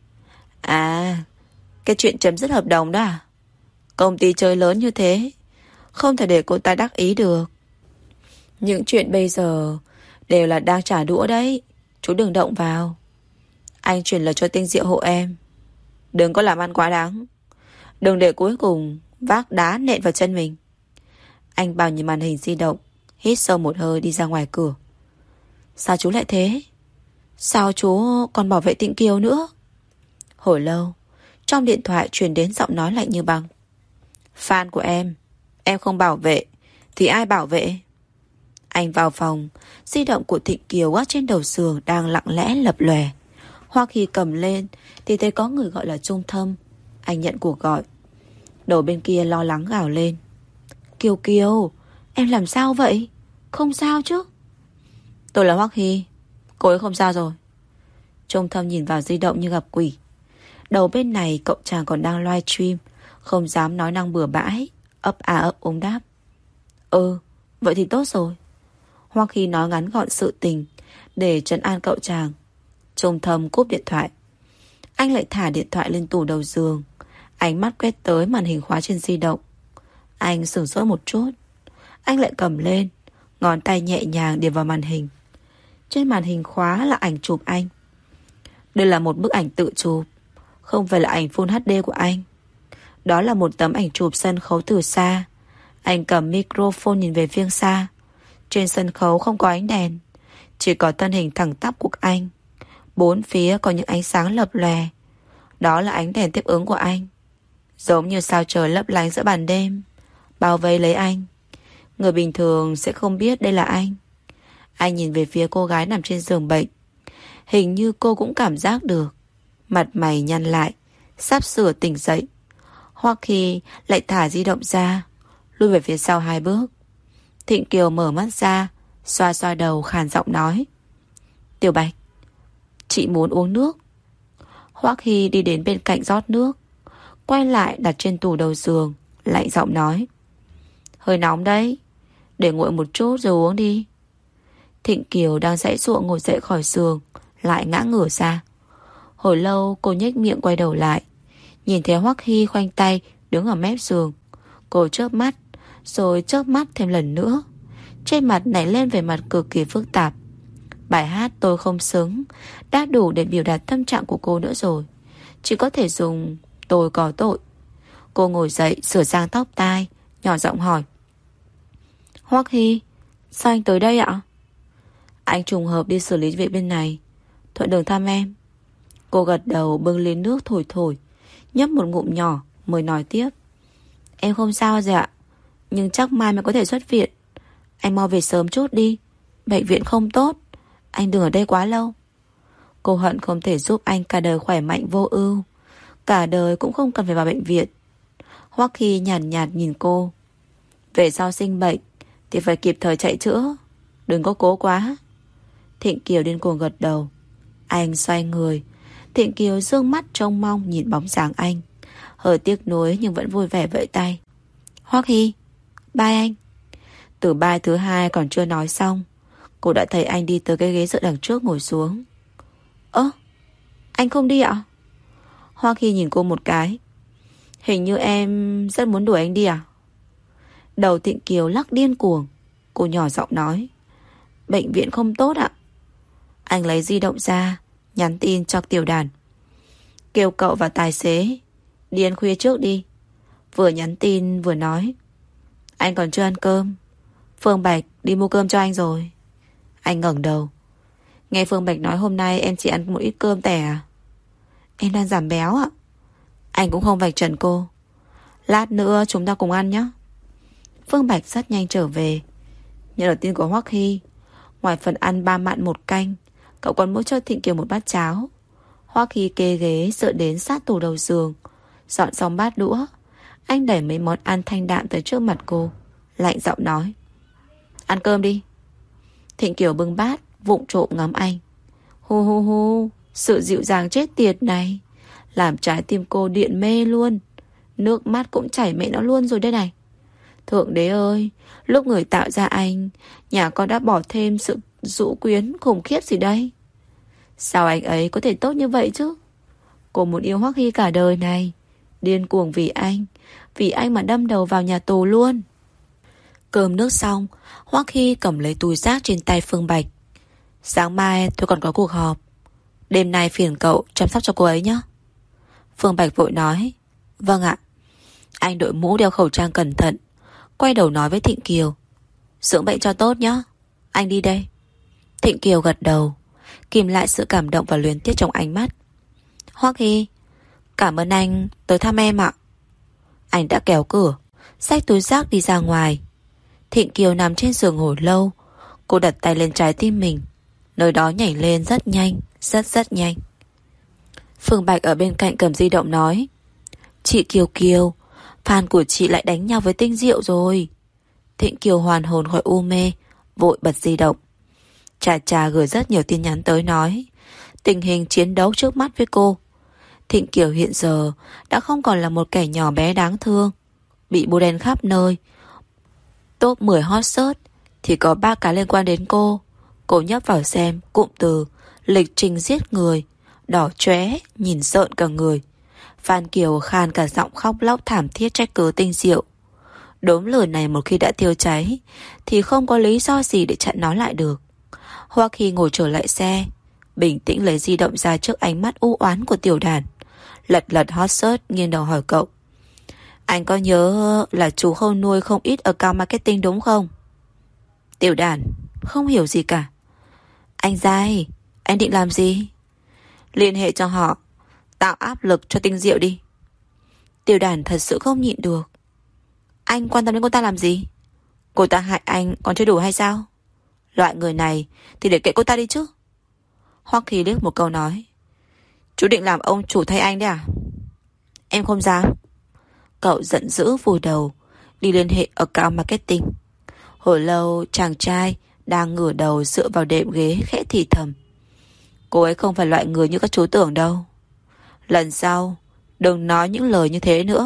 À, cái chuyện chấm dứt hợp đồng đó à? Công ty chơi lớn như thế, không thể để cô ta đắc ý được. Những chuyện bây giờ đều là đang trả đũa đấy. Chú đừng động vào. Anh truyền lời cho Tinh Diệu hộ em, đừng có làm ăn quá đáng, đừng để cuối cùng vác đá nện vào chân mình. Anh Bảo nhìn màn hình di động, hít sâu một hơi đi ra ngoài cửa. Sao chú lại thế? Sao chú còn bảo vệ Tịnh Kiều nữa? Hồi lâu, trong điện thoại truyền đến giọng nói lạnh như băng. Fan của em, em không bảo vệ thì ai bảo vệ? Anh vào phòng, di động của Thịnh Kiều ở trên đầu giường đang lặng lẽ lập lòe. Hoa khi cầm lên thì thấy có người gọi là Trung Thâm. Anh nhận cuộc gọi. Đầu bên kia lo lắng gào lên. Kiều Kiều, em làm sao vậy? Không sao chứ? Tôi là Hoắc Hy, cô ấy không sao rồi. Trung Thâm nhìn vào di động như gặp quỷ. Đầu bên này cậu chàng còn đang live stream, không dám nói năng bừa bãi, ấp à ấp úng đáp. Ừ, vậy thì tốt rồi. Hoắc Hy nói ngắn gọn sự tình để trấn an cậu chàng. Trung Thâm cúp điện thoại. Anh lại thả điện thoại lên tủ đầu giường, ánh mắt quét tới màn hình khóa trên di động. Anh sửng sốt một chút. Anh lại cầm lên, ngón tay nhẹ nhàng điểm vào màn hình. Trên màn hình khóa là ảnh chụp anh. Đây là một bức ảnh tự chụp, không phải là ảnh Full hát đê của anh. Đó là một tấm ảnh chụp sân khấu từ xa. Anh cầm microphone nhìn về phía xa. Trên sân khấu không có ánh đèn, chỉ có thân hình thẳng tắp của anh. Bốn phía có những ánh sáng lập lòe. Đó là ánh đèn tiếp ứng của anh, giống như sao trời lấp lánh giữa ban đêm, bao vây lấy anh. Người bình thường sẽ không biết đây là anh. Anh nhìn về phía cô gái nằm trên giường bệnh. Hình như cô cũng cảm giác được. Mặt mày nhăn lại, sắp sửa tỉnh dậy. Hoặc khi lại thả di động ra, lui về phía sau hai bước. Thịnh Kiều mở mắt ra, xoa xoa đầu khàn giọng nói. Tiểu Bạch, chị muốn uống nước. Hoắc Hy đi đến bên cạnh rót nước, quay lại đặt trên tủ đầu giường, lạnh giọng nói. Hơi nóng đấy, để nguội một chút rồi uống đi. Thịnh Kiều đang giãy giụa ngồi dậy khỏi giường, lại ngã ngửa ra. Hồi lâu cô nhếch miệng quay đầu lại, nhìn thấy Hoắc Hy khoanh tay đứng ở mép giường. Cô chớp mắt, rồi chớp mắt thêm lần nữa. Trên mặt nảy lên vẻ mặt cực kỳ phức tạp. Bài hát Tôi Không Xứng đã đủ để biểu đạt tâm trạng của cô nữa rồi, chỉ có thể dùng tôi có tội. Cô ngồi dậy sửa sang tóc tai, nhỏ giọng hỏi. Hoắc Hy, sao anh tới đây ạ? Anh trùng hợp đi xử lý việc bên này, thuận đường thăm em. Cô gật đầu bưng ly nước thổi thổi, nhấp một ngụm nhỏ mới nói tiếp. Em không sao rồi ạ, nhưng chắc mai mới có thể xuất viện. Anh mau về sớm chút đi, bệnh viện không tốt. Anh đừng ở đây quá lâu. Cô hận không thể giúp anh cả đời khỏe mạnh vô ưu, cả đời cũng không cần phải vào bệnh viện. Hoắc Hy nhàn nhạt, nhạt nhìn cô. Về sau sinh bệnh thì phải kịp thời chạy chữa, đừng có cố quá. Thịnh Kiều điên cuồng gật đầu. Anh xoay người. Thịnh Kiều dương mắt trông mong nhìn bóng dáng anh, hơi tiếc nuối nhưng vẫn vui vẻ vẫy tay. Hoắc Hy, bye anh. Từ bye thứ hai còn chưa nói xong, cô đã thấy anh đi tới cái ghế dựa đằng trước ngồi xuống. Ơ, anh không đi ạ? Hoắc Hy nhìn cô một cái. Hình như em rất muốn đuổi anh đi à? Đầu Thịnh Kiều lắc điên cuồng. Cô nhỏ giọng nói. Bệnh viện không tốt ạ. Anh lấy di động ra, nhắn tin cho Tiểu Đàn. Kêu cậu và tài xế đi ăn khuya trước đi. Vừa nhắn tin vừa nói. Anh còn chưa ăn cơm. Phương Bạch đi mua cơm cho anh rồi. Anh ngẩng đầu. Nghe Phương Bạch nói hôm nay em chỉ ăn một ít cơm tẻ à? Em đang giảm béo ạ. Anh cũng không vạch trần cô. Lát nữa chúng ta cùng ăn nhé. Phương Bạch rất nhanh trở về. Nhận được tin của Hoắc Hy, ngoài phần ăn ba mặn một canh, cậu còn mua cho Thịnh Kiều một bát cháo. Hoắc Hy kê ghế dựa đến sát tủ đầu giường. Dọn xong bát đũa, anh đẩy mấy món ăn thanh đạm tới trước mặt cô, lạnh giọng nói. Ăn cơm đi. Thịnh Kiều bưng bát, vụng trộm ngắm anh. Hu hu hu, sự dịu dàng chết tiệt này làm trái tim cô điện mê luôn. Nước mắt cũng chảy mẹ nó luôn rồi đây này. Thượng đế ơi, lúc người tạo ra anh, nhà con đã bỏ thêm sự dụ quyến khủng khiếp gì đây? Sao anh ấy có thể tốt như vậy chứ? Cô muốn yêu Hoắc Hy cả đời này, điên cuồng vì anh, vì anh mà đâm đầu vào nhà tù luôn. Cơm nước xong, Hoắc Hy cầm lấy túi rác trên tay Phương Bạch. Sáng mai tôi còn có cuộc họp, đêm nay phiền cậu chăm sóc cho cô ấy nhé. Phương Bạch vội nói. Vâng ạ. Anh đội mũ đeo khẩu trang cẩn thận, quay đầu nói với Thịnh Kiều. Dưỡng bệnh cho tốt nhé, anh đi đây. Thịnh Kiều gật đầu, kìm lại sự cảm động và luyến tiếc trong ánh mắt. Hoắc Hy, cảm ơn anh tới thăm em ạ. Anh đã kéo cửa, xách túi rác đi ra ngoài. Thịnh Kiều nằm trên giường hồi lâu. Cô đặt tay lên trái tim mình, nơi đó nhảy lên rất nhanh, rất rất nhanh. Phương Bạch ở bên cạnh cầm di động nói. Chị Kiều Kiều, fan của chị lại đánh nhau với Tinh Diệu rồi. Thịnh Kiều hoàn hồn khỏi u mê, vội bật di động. Trà Trà gửi rất nhiều tin nhắn tới nói tình hình chiến đấu trước mắt với cô. Thịnh Kiều hiện giờ đã không còn là một kẻ nhỏ bé đáng thương, bị bôi đen khắp nơi. Top mười hot search thì có ba cái liên quan đến cô. Cô nhấp vào xem cụm từ lịch trình giết người, đỏ chóe, nhìn rợn cả người. Phan Kiều khan cả giọng khóc lóc thảm thiết trách cứ Tinh Diệu. Đốm lửa này một khi đã tiêu cháy thì không có lý do gì để chặn nó lại được. Hoắc Hy ngồi trở lại xe, bình tĩnh lấy di động ra trước ánh mắt u oán của Tiểu Đàn, lật lật hot search, nghiêng đầu hỏi cậu. Anh có nhớ là chú không nuôi không ít account marketing đúng không? Tiểu Đàn không hiểu gì cả. Anh dai, anh định làm gì? Liên hệ cho họ, tạo áp lực cho Tinh Diệu đi. Tiểu Đàn thật sự không nhịn được. Anh quan tâm đến cô ta làm gì? Cô ta hại anh còn chưa đủ hay sao? Loại người này thì để kệ cô ta đi chứ. Hoắc Hy liếc một câu nói. Chú định làm ông chủ thay anh đấy à? Em không dám. Cậu giận dữ vùi đầu đi liên hệ account marketing. Hồi lâu chàng trai đang ngửa đầu dựa vào đệm ghế khẽ thì thầm. Cô ấy không phải loại người như các chú tưởng đâu. Lần sau đừng nói những lời như thế nữa.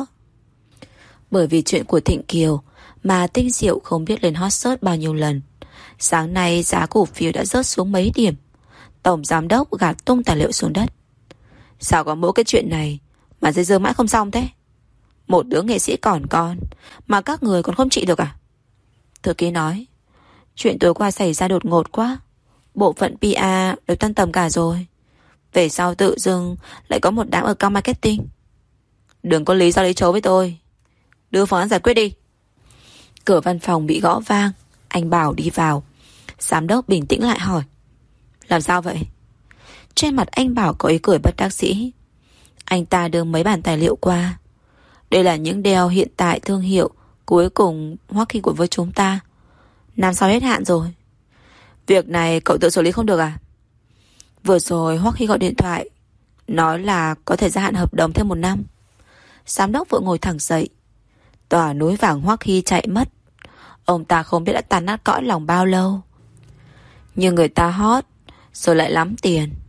Bởi vì chuyện của Thịnh Kiều mà Tinh Diệu không biết lên hot search bao nhiêu lần. Sáng nay giá cổ phiếu đã rớt xuống mấy điểm. Tổng giám đốc gạt tung tài liệu xuống đất. Sao có mỗi cái chuyện này mà dây dưa mãi không xong thế? Một đứa nghệ sĩ còn con mà các người còn không trị được à? Thư ký nói. Chuyện tối qua xảy ra đột ngột quá. Bộ phận pê e đều tan tầm cả rồi. Về sau tự dưng lại có một đám ở account marketing. Đừng có lý do lấy chấu với tôi. Đưa phó án giải quyết đi. Cửa văn phòng bị gõ vang. Anh Bảo đi vào. Giám đốc bình tĩnh lại hỏi. Làm sao vậy? Trên mặt anh Bảo có ý cười bất đắc dĩ. Anh ta đưa mấy bản tài liệu qua. Đây là những deal hiện tại thương hiệu cuối cùng Hoắc Hy của với chúng ta. Năm sau hết hạn rồi. Việc này cậu tự xử lý không được à? Vừa rồi Hoắc Hy gọi điện thoại nói là có thể gia hạn hợp đồng thêm một năm. Giám đốc vội ngồi thẳng dậy. Tòa núi vàng Hoắc Hy chạy mất. Ông ta không biết đã tàn nát cõi lòng bao lâu. Nhưng người ta hot rồi lại lắm tiền,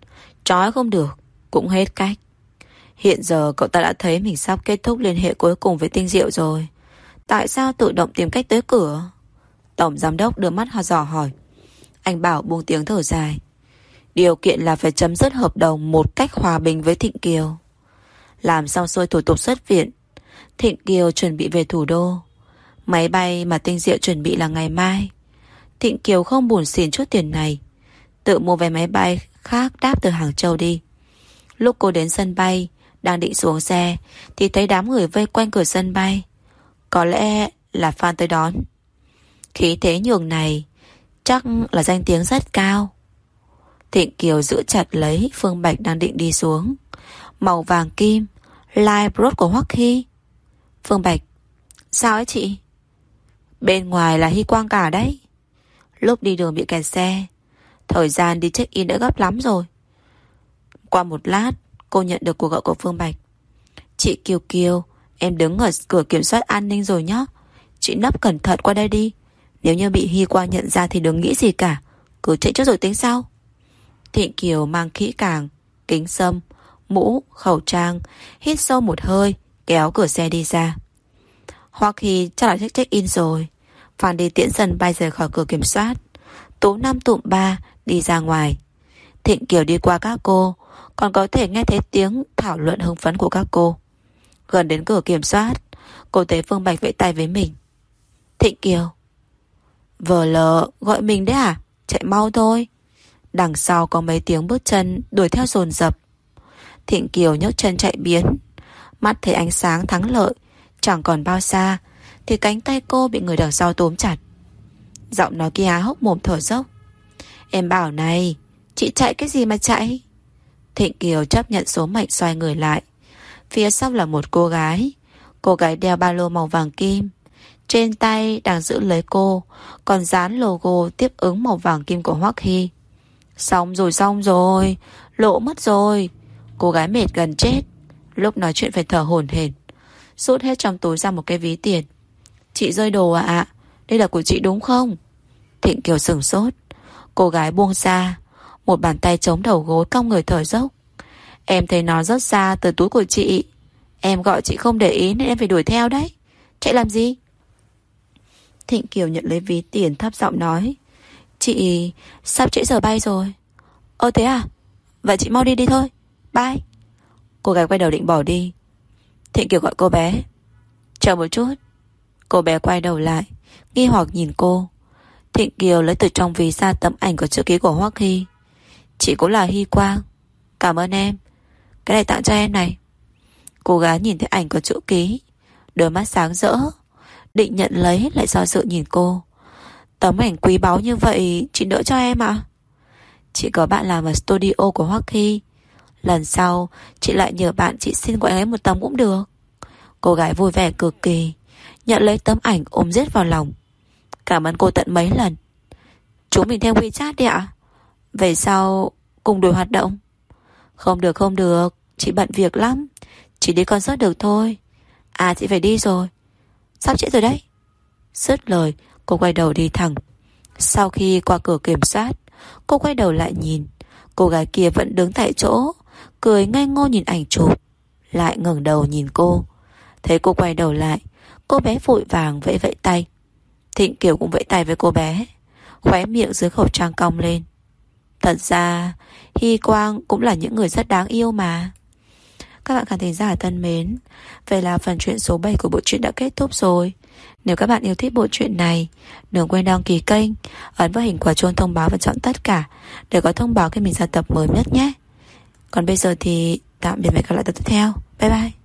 Trói không được, cũng hết cách. Hiện giờ cậu ta đã thấy mình sắp kết thúc liên hệ cuối cùng với Tinh Diệu rồi. Tại sao tự động tìm cách tới cửa? Tổng giám đốc đưa mắt dò hỏi. Anh Bảo buông tiếng thở dài. Điều kiện là phải chấm dứt hợp đồng một cách hòa bình với Thịnh Kiều. Làm xong xuôi thủ tục xuất viện, Thịnh Kiều chuẩn bị về thủ đô. Máy bay mà Tinh Diệu chuẩn bị là ngày mai. Thịnh Kiều không buồn xỉn chút tiền này, tự mua vé máy bay khác đáp từ Hàng Châu đi. Lúc cô đến sân bay, đang định xuống xe thì thấy đám người vây quanh cửa sân bay. Có lẽ là fan tới đón. Khí thế nhường này chắc là danh tiếng rất cao. Thịnh Kiều giữ chặt lấy Phương Bạch đang định đi xuống. Màu vàng kim, live brot của Hoắc Hy. Phương Bạch: Sao ấy chị? Bên ngoài là Hy Quang cả đấy. Lúc đi đường bị kẹt xe, thời gian đi check in đã gấp lắm rồi. Qua một lát, cô nhận được cuộc gọi của Phương Bạch. Chị Kiều Kiều, em đứng ở cửa kiểm soát an ninh rồi nhá. Chị nấp cẩn thận qua đây đi. Nếu như bị Hy Quang nhận ra thì đừng nghĩ gì cả, cứ chạy trước rồi tính sau. Thịnh Kiều mang kỹ càng kính sâm, mũ, khẩu trang, hít sâu một hơi, kéo cửa xe đi ra. Hoặc Hy chắc là check check in rồi. Phan đi tiễn sân bay rời khỏi cửa kiểm soát. Tú năm tụm ba đi ra ngoài. Thịnh Kiều đi qua các cô, còn có thể nghe thấy tiếng thảo luận hưng phấn của các cô. Gần đến cửa kiểm soát, cô thấy Phương Bạch vẫy tay với mình. Thịnh Kiều. Vờ lờ gọi mình đấy à? Chạy mau thôi. Đằng sau có mấy tiếng bước chân đuổi theo dồn dập. Thịnh Kiều nhấc chân chạy biến. Mắt thấy ánh sáng thắng lợi chẳng còn bao xa thì cánh tay cô bị người đằng sau túm chặt. Giọng nói kia há hốc mồm thở dốc. Em bảo này, chị chạy cái gì mà chạy? Thịnh Kiều chấp nhận số mệnh xoay người lại. Phía sau là một cô gái. Cô gái đeo ba lô màu vàng kim. Trên tay đang giữ lấy cô còn dán logo tiếp ứng màu vàng kim của Hoắc Hy. Xong rồi xong rồi, lộ mất rồi. Cô gái mệt gần chết, lúc nói chuyện phải thở hổn hển. Rút hết trong túi ra một cái ví tiền. Chị rơi đồ à ạ? Đây là của chị đúng không? Thịnh Kiều sửng sốt. Cô gái buông ra, một bàn tay chống đầu gối cong người thở dốc. Em thấy nó rớt ra từ túi của chị. Em gọi chị không để ý nên em phải đuổi theo đấy. Chạy làm gì? Thịnh Kiều nhận lấy ví tiền thấp giọng nói. Chị sắp trễ giờ bay rồi. Ơ thế à? Vậy chị mau đi đi thôi. Bye. Cô gái quay đầu định bỏ đi. Thịnh Kiều gọi cô bé. Chờ một chút. Cô bé quay đầu lại, nghi hoặc nhìn cô. Thịnh Kiều lấy từ trong ví ra tấm ảnh có chữ ký của Hoắc Hy. Chị cũng là Hy Quang. Cảm ơn em. Cái này tặng cho em này. Cô gái nhìn thấy ảnh có chữ ký, đôi mắt sáng rỡ, định nhận lấy lại do dự nhìn cô. Tấm ảnh quý báu như vậy chị đỡ cho em ạ. Chị có bạn làm ở studio của Hoắc Hy. Lần sau chị lại nhờ bạn chị xin của em ấy một tấm cũng được. Cô gái vui vẻ cực kỳ, nhận lấy tấm ảnh ôm giết vào lòng. Cảm ơn cô tận mấy lần. Chúng mình theo WeChat đi ạ. Về sau cùng đổi hoạt động. Không được không được, chị bận việc lắm. Chỉ đi concert được thôi. À chị phải đi rồi. Sắp trễ rồi đấy. Dứt lời cô quay đầu đi thẳng. Sau khi qua cửa kiểm soát, cô quay đầu lại nhìn. Cô gái kia vẫn đứng tại chỗ, cười ngây ngô nhìn ảnh chụp, lại ngẩng đầu nhìn cô. Thấy cô quay đầu lại, cô bé vội vàng vẫy vẫy tay. Thịnh Kiều cũng vẫy tay với cô bé, khóe miệng dưới khẩu trang cong lên. Thật ra Hy Quang cũng là những người rất đáng yêu mà. Các bạn khán thính giả thân mến, vậy là phần truyện số bảy của bộ truyện đã kết thúc rồi. Nếu các bạn yêu thích bộ truyện này, đừng quên đăng ký kênh, ấn vào hình quả chuông thông báo và chọn tất cả để có thông báo khi mình ra tập mới nhất nhé. Còn bây giờ thì tạm biệt và hẹn gặp lại tập tiếp theo. Bye bye.